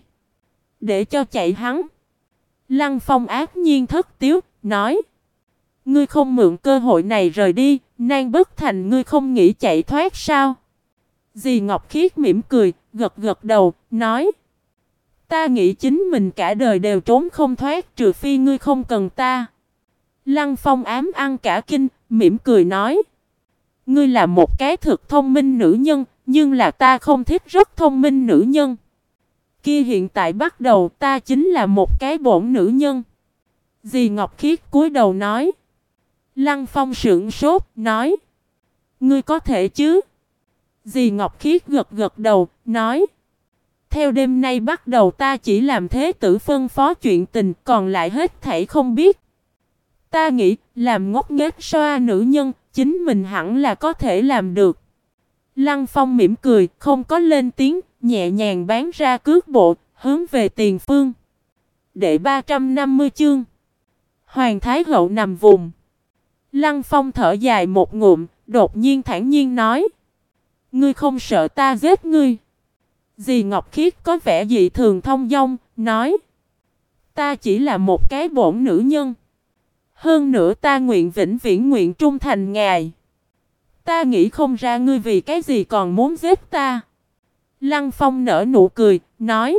để cho chạy hắn. Lăng Phong ác nhiên thất tiếu, nói, ngươi không mượn cơ hội này rời đi, nan bất thành ngươi không nghĩ chạy thoát sao? Dì Ngọc Khiết mỉm cười, gật gật đầu, nói, ta nghĩ chính mình cả đời đều trốn không thoát trừ phi ngươi không cần ta. Lăng Phong ám ăn cả kinh, mỉm cười nói, ngươi là một cái thực thông minh nữ nhân, nhưng là ta không thích rất thông minh nữ nhân. Kia hiện tại bắt đầu ta chính là một cái bổn nữ nhân. Dì Ngọc Khiết cúi đầu nói. Lăng Phong sững sốt, nói, ngươi có thể chứ? Dì Ngọc Khiết gật gật đầu, nói, theo đêm nay bắt đầu ta chỉ làm thế tử phân phó chuyện tình, còn lại hết thảy không biết. Ta nghĩ, làm ngốc nghếch xoa nữ nhân, chính mình hẳn là có thể làm được. Lăng Phong mỉm cười, không có lên tiếng, nhẹ nhàng bán ra cước bộ, hướng về tiền phương. Đệ 350 chương. Hoàng Thái Hậu nằm vùng. Lăng Phong thở dài một ngụm, đột nhiên thản nhiên nói, ngươi không sợ ta giết ngươi? Dì Ngọc Khiết có vẻ dị thường thông dong, nói, ta chỉ là một cái bổn nữ nhân. Hơn nữa ta nguyện vĩnh viễn nguyện trung thành ngài. Ta nghĩ không ra ngươi vì cái gì còn muốn giết ta. Lăng Phong nở nụ cười, nói,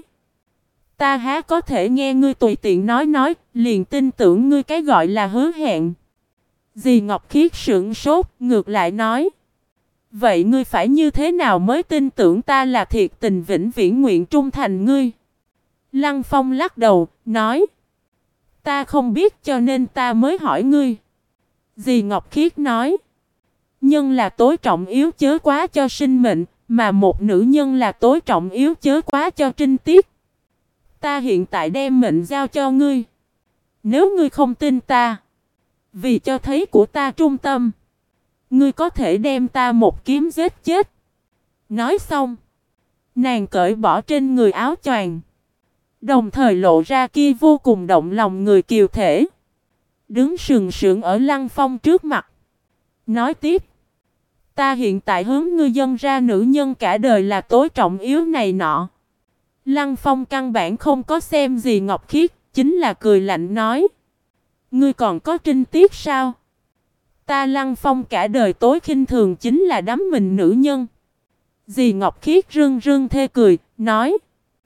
ta há có thể nghe ngươi tùy tiện nói, liền tin tưởng ngươi cái gọi là hứa hẹn. Dì Ngọc Khiết sững sốt, ngược lại nói, vậy ngươi phải như thế nào mới tin tưởng ta là thiệt tình vĩnh viễn nguyện trung thành ngươi? Lăng Phong lắc đầu, nói, ta không biết cho nên ta mới hỏi ngươi. Dì Ngọc Khiết nói, nhân là tối trọng yếu chớ quá cho sinh mệnh, mà một nữ nhân là tối trọng yếu chớ quá cho trinh tiết. Ta hiện tại đem mệnh giao cho ngươi. Nếu ngươi không tin ta, vì cho thấy của ta trung tâm, ngươi có thể đem ta một kiếm giết chết. Nói xong, nàng cởi bỏ trên người áo choàng, đồng thời lộ ra kia vô cùng động lòng người kiều thể, đứng sừng sững ở Lăng Phong trước mặt. Nói tiếp. Ta hiện tại hướng ngươi dâng ra nữ nhân cả đời là tối trọng yếu này nọ. Lăng Phong căn bản không có xem gì Ngọc Khiết, chính là cười lạnh nói. Ngươi còn có trinh tiết sao? Ta Lăng Phong cả đời tối khinh thường chính là đắm mình nữ nhân. Dì Ngọc Khiết rưng rưng thê cười, nói.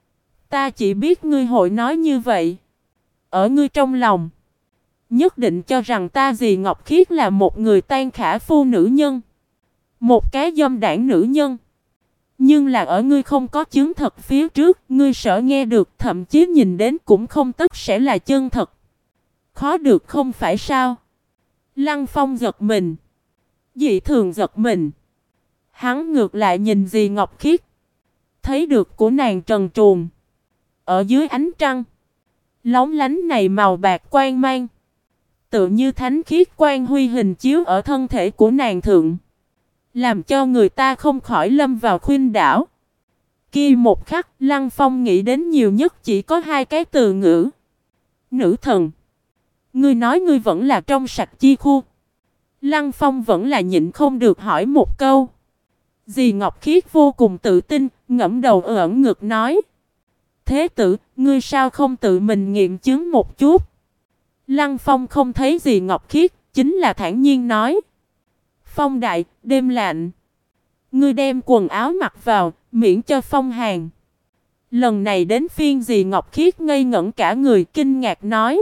Ta chỉ biết ngươi hội nói như vậy. Ở ngươi trong lòng, nhất định cho rằng ta dì Ngọc Khiết là một người tan khả phu nữ nhân. Một cái dâm đảng nữ nhân. Nhưng là ở ngươi không có chứng thật phía trước, ngươi sợ nghe được, thậm chí nhìn đến cũng không tất sẽ là chân thật. Khó được không phải sao? Lăng Phong giật mình. Dị thường giật mình. Hắn ngược lại nhìn dì Ngọc Khiết. Thấy được của nàng trần truồng. Ở dưới ánh trăng. Lóng lánh này màu bạc quang mang. Tự như thánh khiết quang huy hình chiếu ở thân thể của nàng thượng. Làm cho người ta không khỏi lâm vào khuynh đảo. Kia một khắc, Lăng Phong nghĩ đến nhiều nhất chỉ có hai cái từ ngữ. Nữ thần. Ngươi nói ngươi vẫn là trong sạch chi khu. Lăng Phong vẫn là nhịn không được hỏi một câu. Dì Ngọc Khiết vô cùng tự tin, ngẫm đầu ẩn ngực nói. Thế tử, ngươi sao không tự mình nghiệm chứng một chút? Lăng Phong không thấy dì Ngọc Khiết, chính là thản nhiên nói. Phong đại, đêm lạnh. Ngươi đem quần áo mặc vào, miễn cho phong hàn. Lần này đến phiên dì Ngọc Khiết ngây ngẩn cả người kinh ngạc nói.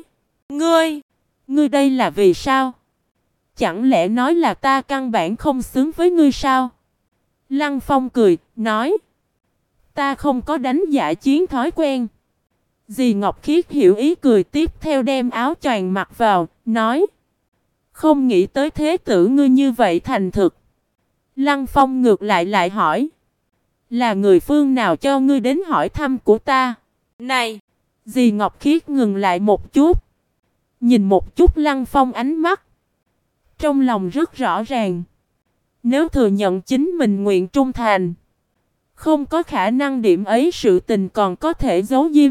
Ngươi đây là vì sao? Chẳng lẽ nói là ta căn bản không xứng với ngươi sao? Lăng Phong cười, nói. Ta không có đánh giả chiến thói quen. Dì Ngọc Khiết hiểu ý cười tiếp theo đem áo choàng mặc vào, nói. Không nghĩ tới thế tử ngươi như vậy thành thực. Lăng Phong ngược lại hỏi. Là người phương nào cho ngươi đến hỏi thăm của ta? Này! Dì Ngọc Khiết ngừng lại một chút. Nhìn một chút Lăng Phong ánh mắt. Trong lòng rất rõ ràng. Nếu thừa nhận chính mình nguyện trung thành. Không có khả năng điểm ấy sự tình còn có thể giấu diêm.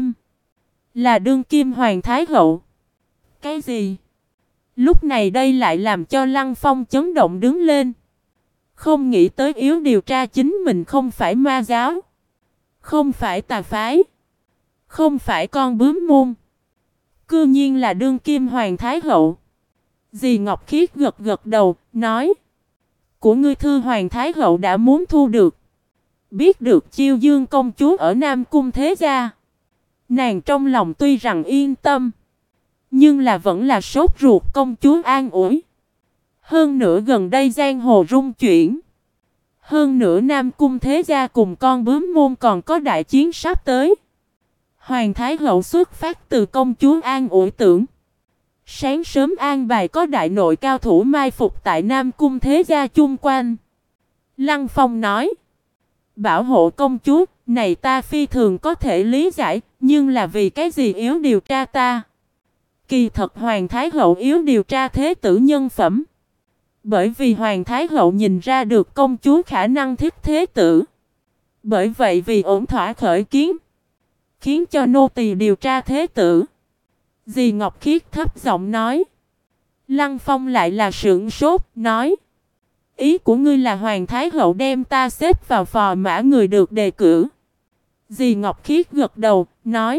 Là đương kim hoàng thái hậu. Cái gì? Lúc này đây lại làm cho Lăng Phong chấn động đứng lên. Không nghĩ tới yếu điều tra chính mình không phải ma giáo. Không phải tà phái. Không phải con bướm môn. Cư nhiên là đương kim hoàng thái hậu. Dì Ngọc Khiết gật gật đầu, nói. Của ngươi thư hoàng thái hậu đã muốn thu được. Biết được Chiêu Dương công chúa ở Nam Cung thế gia. Nàng trong lòng tuy rằng yên tâm. Nhưng là vẫn là sốt ruột công chúa an ủi. Hơn nữa gần đây giang hồ rung chuyển. Hơn nữa Nam Cung thế gia cùng con bướm môn còn có đại chiến sắp tới. Hoàng thái hậu xuất phát từ công chúa an ủi tưởng. Sáng sớm an bài có đại nội cao thủ mai phục tại Nam Cung thế gia chung quanh. Lăng Phong nói. Bảo hộ công chúa, này ta phi thường có thể lý giải, nhưng là vì cái gì yếu điều tra ta? Kỳ thật Hoàng thái hậu yếu điều tra thế tử nhân phẩm. Bởi vì Hoàng thái hậu nhìn ra được công chúa khả năng thích thế tử. Bởi vậy vì ổn thỏa khởi kiến, khiến cho nô tỳ điều tra thế tử. Dì Ngọc Khiết thấp giọng nói. Lăng Phong lại là sững sốt, nói. Ý của ngươi là Hoàng thái hậu đem ta xếp vào phò mã người được đề cử. Dì Ngọc Khiết gật đầu, nói.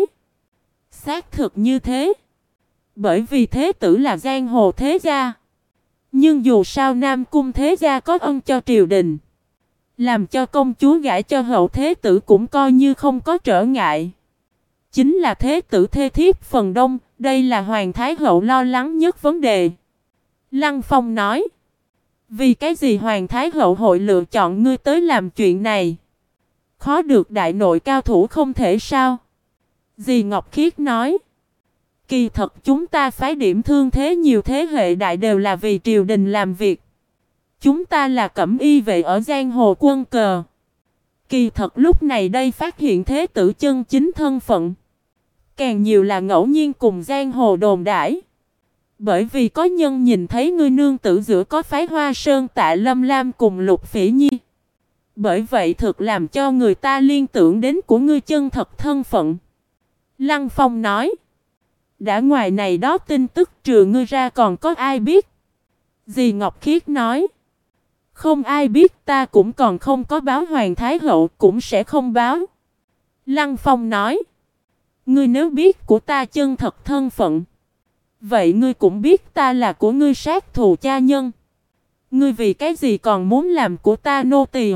Xác thực như thế. Bởi vì thế tử là giang hồ thế gia. Nhưng dù sao Nam Cung thế gia có ân cho triều đình. Làm cho công chúa gả cho hậu thế tử cũng coi như không có trở ngại. Chính là thế tử thê thiếp phần đông, đây là Hoàng thái hậu lo lắng nhất vấn đề. Lăng Phong nói. Vì cái gì Hoàng thái hậu hội lựa chọn ngươi tới làm chuyện này? Khó được đại nội cao thủ không thể sao? Dì Ngọc Khiết nói. Kỳ thật chúng ta phái điểm thương thế nhiều thế hệ đại đều là vì triều đình làm việc. Chúng ta là cẩm y vệ ở giang hồ quân cờ. Kỳ thật lúc này đây phát hiện thế tử chân chính thân phận. Càng nhiều là ngẫu nhiên cùng giang hồ đồn đãi. Bởi vì có nhân nhìn thấy ngươi nương tử giữa có phái Hoa Sơn Tạ Lâm Lam cùng Lục Phỉ Nhi. Bởi vậy thực làm cho người ta liên tưởng đến của ngươi chân thật thân phận. Lăng Phong nói. Đã ngoài này đó tin tức trừ ngươi ra còn có ai biết? Dì Ngọc Khiết nói. Không ai biết, ta cũng còn không có báo Hoàng Thái Hậu, cũng sẽ không báo. Lăng Phong nói. Ngươi nếu biết của ta chân thật thân phận, vậy ngươi cũng biết ta là của ngươi sát thù cha nhân. Ngươi vì cái gì còn muốn làm của ta nô tỳ?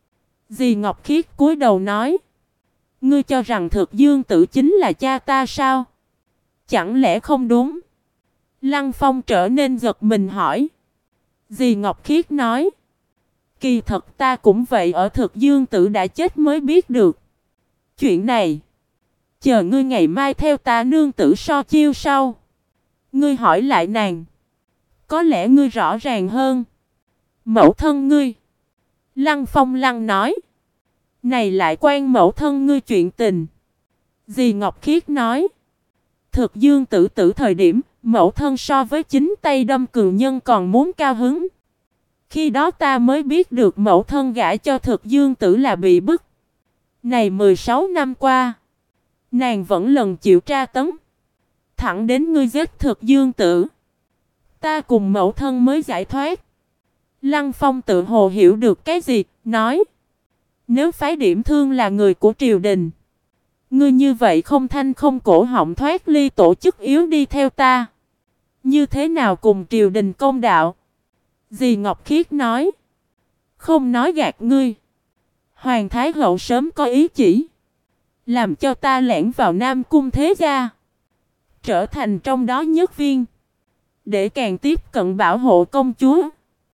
Dì Ngọc Khiết cúi đầu nói. Ngươi cho rằng Thực Dương Tử chính là cha ta sao? Chẳng lẽ không đúng? Lăng Phong trở nên giật mình hỏi. Dì Ngọc Khiết nói. Kỳ thật ta cũng vậy, ở Thực Dương Tử đã chết mới biết được. Chuyện này, chờ ngươi ngày mai theo ta nương tử so chiêu sau. Ngươi hỏi lại nàng, có lẽ ngươi rõ ràng hơn. Mẫu thân ngươi. Lăng Phong lăng nói. Này lại quan mẫu thân ngươi chuyện tình. Dì Ngọc Khiết nói. Thực Dương Tử tử thời điểm, mẫu thân so với chính tay đâm cường nhân còn muốn cao hứng. Khi đó ta mới biết được mẫu thân gả cho Thực Dương Tử là bị bức. Này 16 năm qua, nàng vẫn lần chịu tra tấn. Thẳng đến ngươi giết Thực Dương Tử, ta cùng mẫu thân mới giải thoát. Lăng Phong tự hồ hiểu được cái gì, nói. Nếu phái điểm thương là người của triều đình, ngươi như vậy không thanh không cổ họng thoát ly tổ chức yếu đi theo ta, như thế nào cùng triều đình công đạo? Dì Ngọc Khiết nói. Không nói gạt ngươi. Hoàng Thái Hậu sớm có ý chỉ, làm cho ta lẻn vào Nam Cung thế gia, trở thành trong đó nhất viên, để càng tiếp cận bảo hộ công chúa.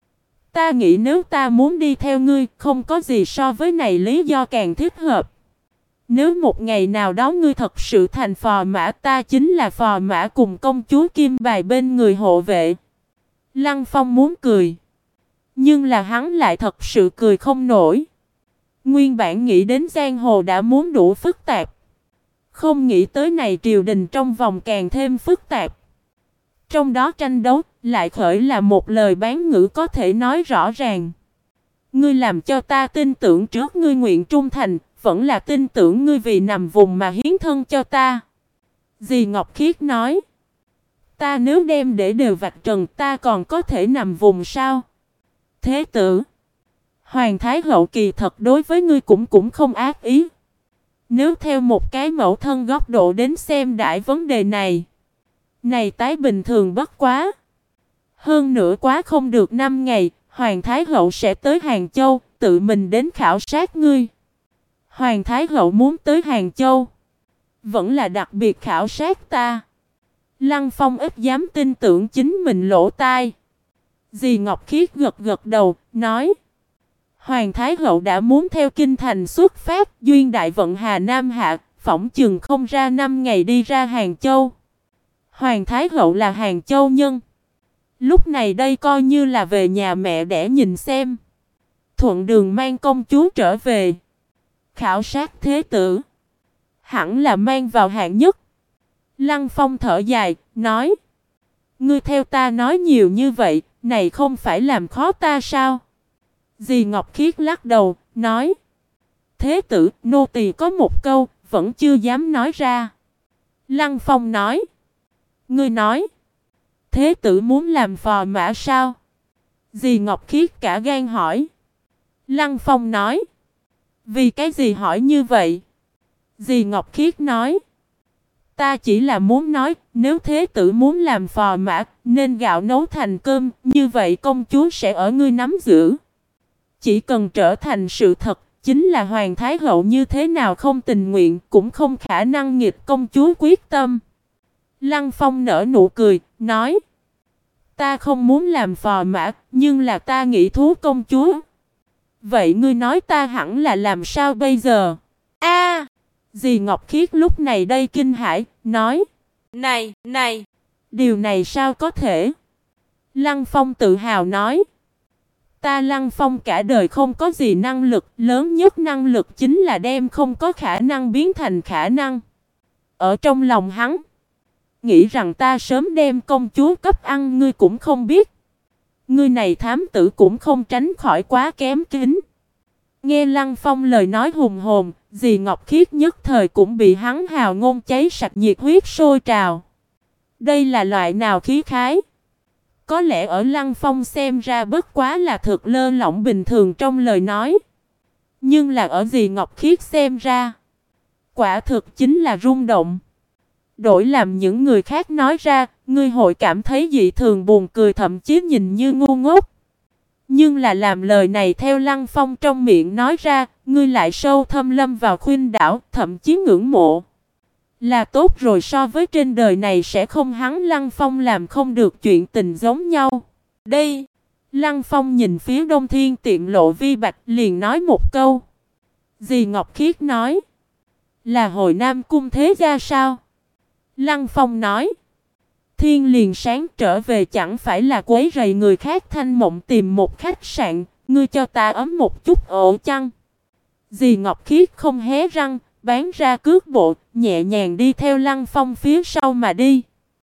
Ta nghĩ nếu ta muốn đi theo ngươi, không có gì so với này lý do càng thích hợp. Nếu một ngày nào đó ngươi thật sự thành phò mã, ta chính là phò mã cùng công chúa Kim Bài bên người hộ vệ. Lăng Phong muốn cười, nhưng là hắn lại thật sự cười không nổi. Nguyên bản nghĩ đến giang hồ đã muốn đủ phức tạp, không nghĩ tới này triều đình trong vòng càng thêm phức tạp. Trong đó tranh đấu lại khởi là một lời bán ngữ có thể nói rõ ràng. Ngươi làm cho ta tin tưởng trước ngươi nguyện trung thành, vẫn là tin tưởng ngươi vì nằm vùng mà hiến thân cho ta. Dì Ngọc Khiết nói. Ta nếu đem để đều vạch trần, ta còn có thể nằm vùng sao? Thế tử, Hoàng Thái Hậu kỳ thật đối với ngươi cũng không ác ý. Nếu theo một cái mẫu thân góc độ đến xem đại vấn đề này, này tái bình thường bất quá. Hơn nữa quá không được 5 ngày, Hoàng Thái Hậu sẽ tới Hàng Châu, tự mình đến khảo sát ngươi. Hoàng Thái Hậu muốn tới Hàng Châu, vẫn là đặc biệt khảo sát ta. Lăng Phong ít dám tin tưởng chính mình lỗ tai. Dì Ngọc Khiết gật gật đầu, nói. Hoàng Thái Hậu đã muốn theo kinh thành xuất phát, duyên đại vận Hà Nam hạ, phỏng chừng không ra 5 ngày đi ra Hàng Châu. Hoàng Thái Hậu là Hàng Châu nhân. Lúc này đây coi như là về nhà mẹ để nhìn xem. Thuận đường mang công chúa trở về. Khảo sát thế tử, hẳn là mang vào hạng nhất. Lăng Phong thở dài, nói. Ngươi theo ta nói nhiều như vậy, này không phải làm khó ta sao? Dì Ngọc Khiết lắc đầu, nói. Thế tử, nô tỳ có một câu, vẫn chưa dám nói ra. Lăng Phong nói. Ngươi nói. Thế tử muốn làm phò mã sao? Dì Ngọc Khiết cả gan hỏi. Lăng Phong nói. Vì cái gì hỏi như vậy? Dì Ngọc Khiết nói. Ta chỉ là muốn nói, nếu thế tử muốn làm phò mã, nên gạo nấu thành cơm, như vậy công chúa sẽ ở ngươi nắm giữ. Chỉ cần trở thành sự thật, chính là Hoàng Thái Hậu như thế nào không tình nguyện, cũng không khả năng nghịch công chúa quyết tâm. Lăng Phong nở nụ cười, nói. Ta không muốn làm phò mã, nhưng là ta nghĩ thú công chúa. Vậy ngươi nói ta hẳn là làm sao bây giờ? A! Dì Ngọc Khiết lúc này đây kinh hãi, nói. Này! Điều này sao có thể? Lăng Phong tự hào nói. Ta Lăng Phong cả đời không có gì năng lực, lớn nhất năng lực chính là đem không có khả năng biến thành khả năng. Ở trong lòng hắn, nghĩ rằng ta sớm đem công chúa cấp ăn ngươi cũng không biết. Ngươi này thám tử cũng không tránh khỏi quá kém kính. Nghe Lăng Phong lời nói hùng hồn, dì Ngọc Khiết nhất thời cũng bị hắn hào ngôn cháy sạch nhiệt huyết sôi trào. Đây là loại nào khí khái? Có lẽ ở Lăng Phong xem ra bất quá là thực lơ lỏng bình thường trong lời nói. Nhưng là ở dì Ngọc Khiết xem ra, quả thực chính là rung động. Đổi làm những người khác nói ra, ngươi hội cảm thấy dị thường buồn cười, thậm chí nhìn như ngu ngốc. Nhưng là làm lời này theo Lăng Phong trong miệng nói ra, ngươi lại sâu thâm lâm vào khuynh đảo, thậm chí ngưỡng mộ. Là tốt rồi, so với trên đời này sẽ không hắn Lăng Phong làm không được chuyện tình giống nhau. Đây, Lăng Phong nhìn phía Đông Thiên Tiệm Lộ Vi Bạch liền nói một câu. Dì Ngọc Khiết nói, là hồi Nam Cung thế gia sao? Lăng Phong nói, Thiên liền sáng trở về chẳng phải là quấy rầy người khác thanh mộng tìm một khách sạn, ngươi cho ta ấm một chút ổ chăng? Dì Ngọc Khiết không hé răng, bán ra cước bộ, nhẹ nhàng đi theo Lăng Phong phía sau mà đi.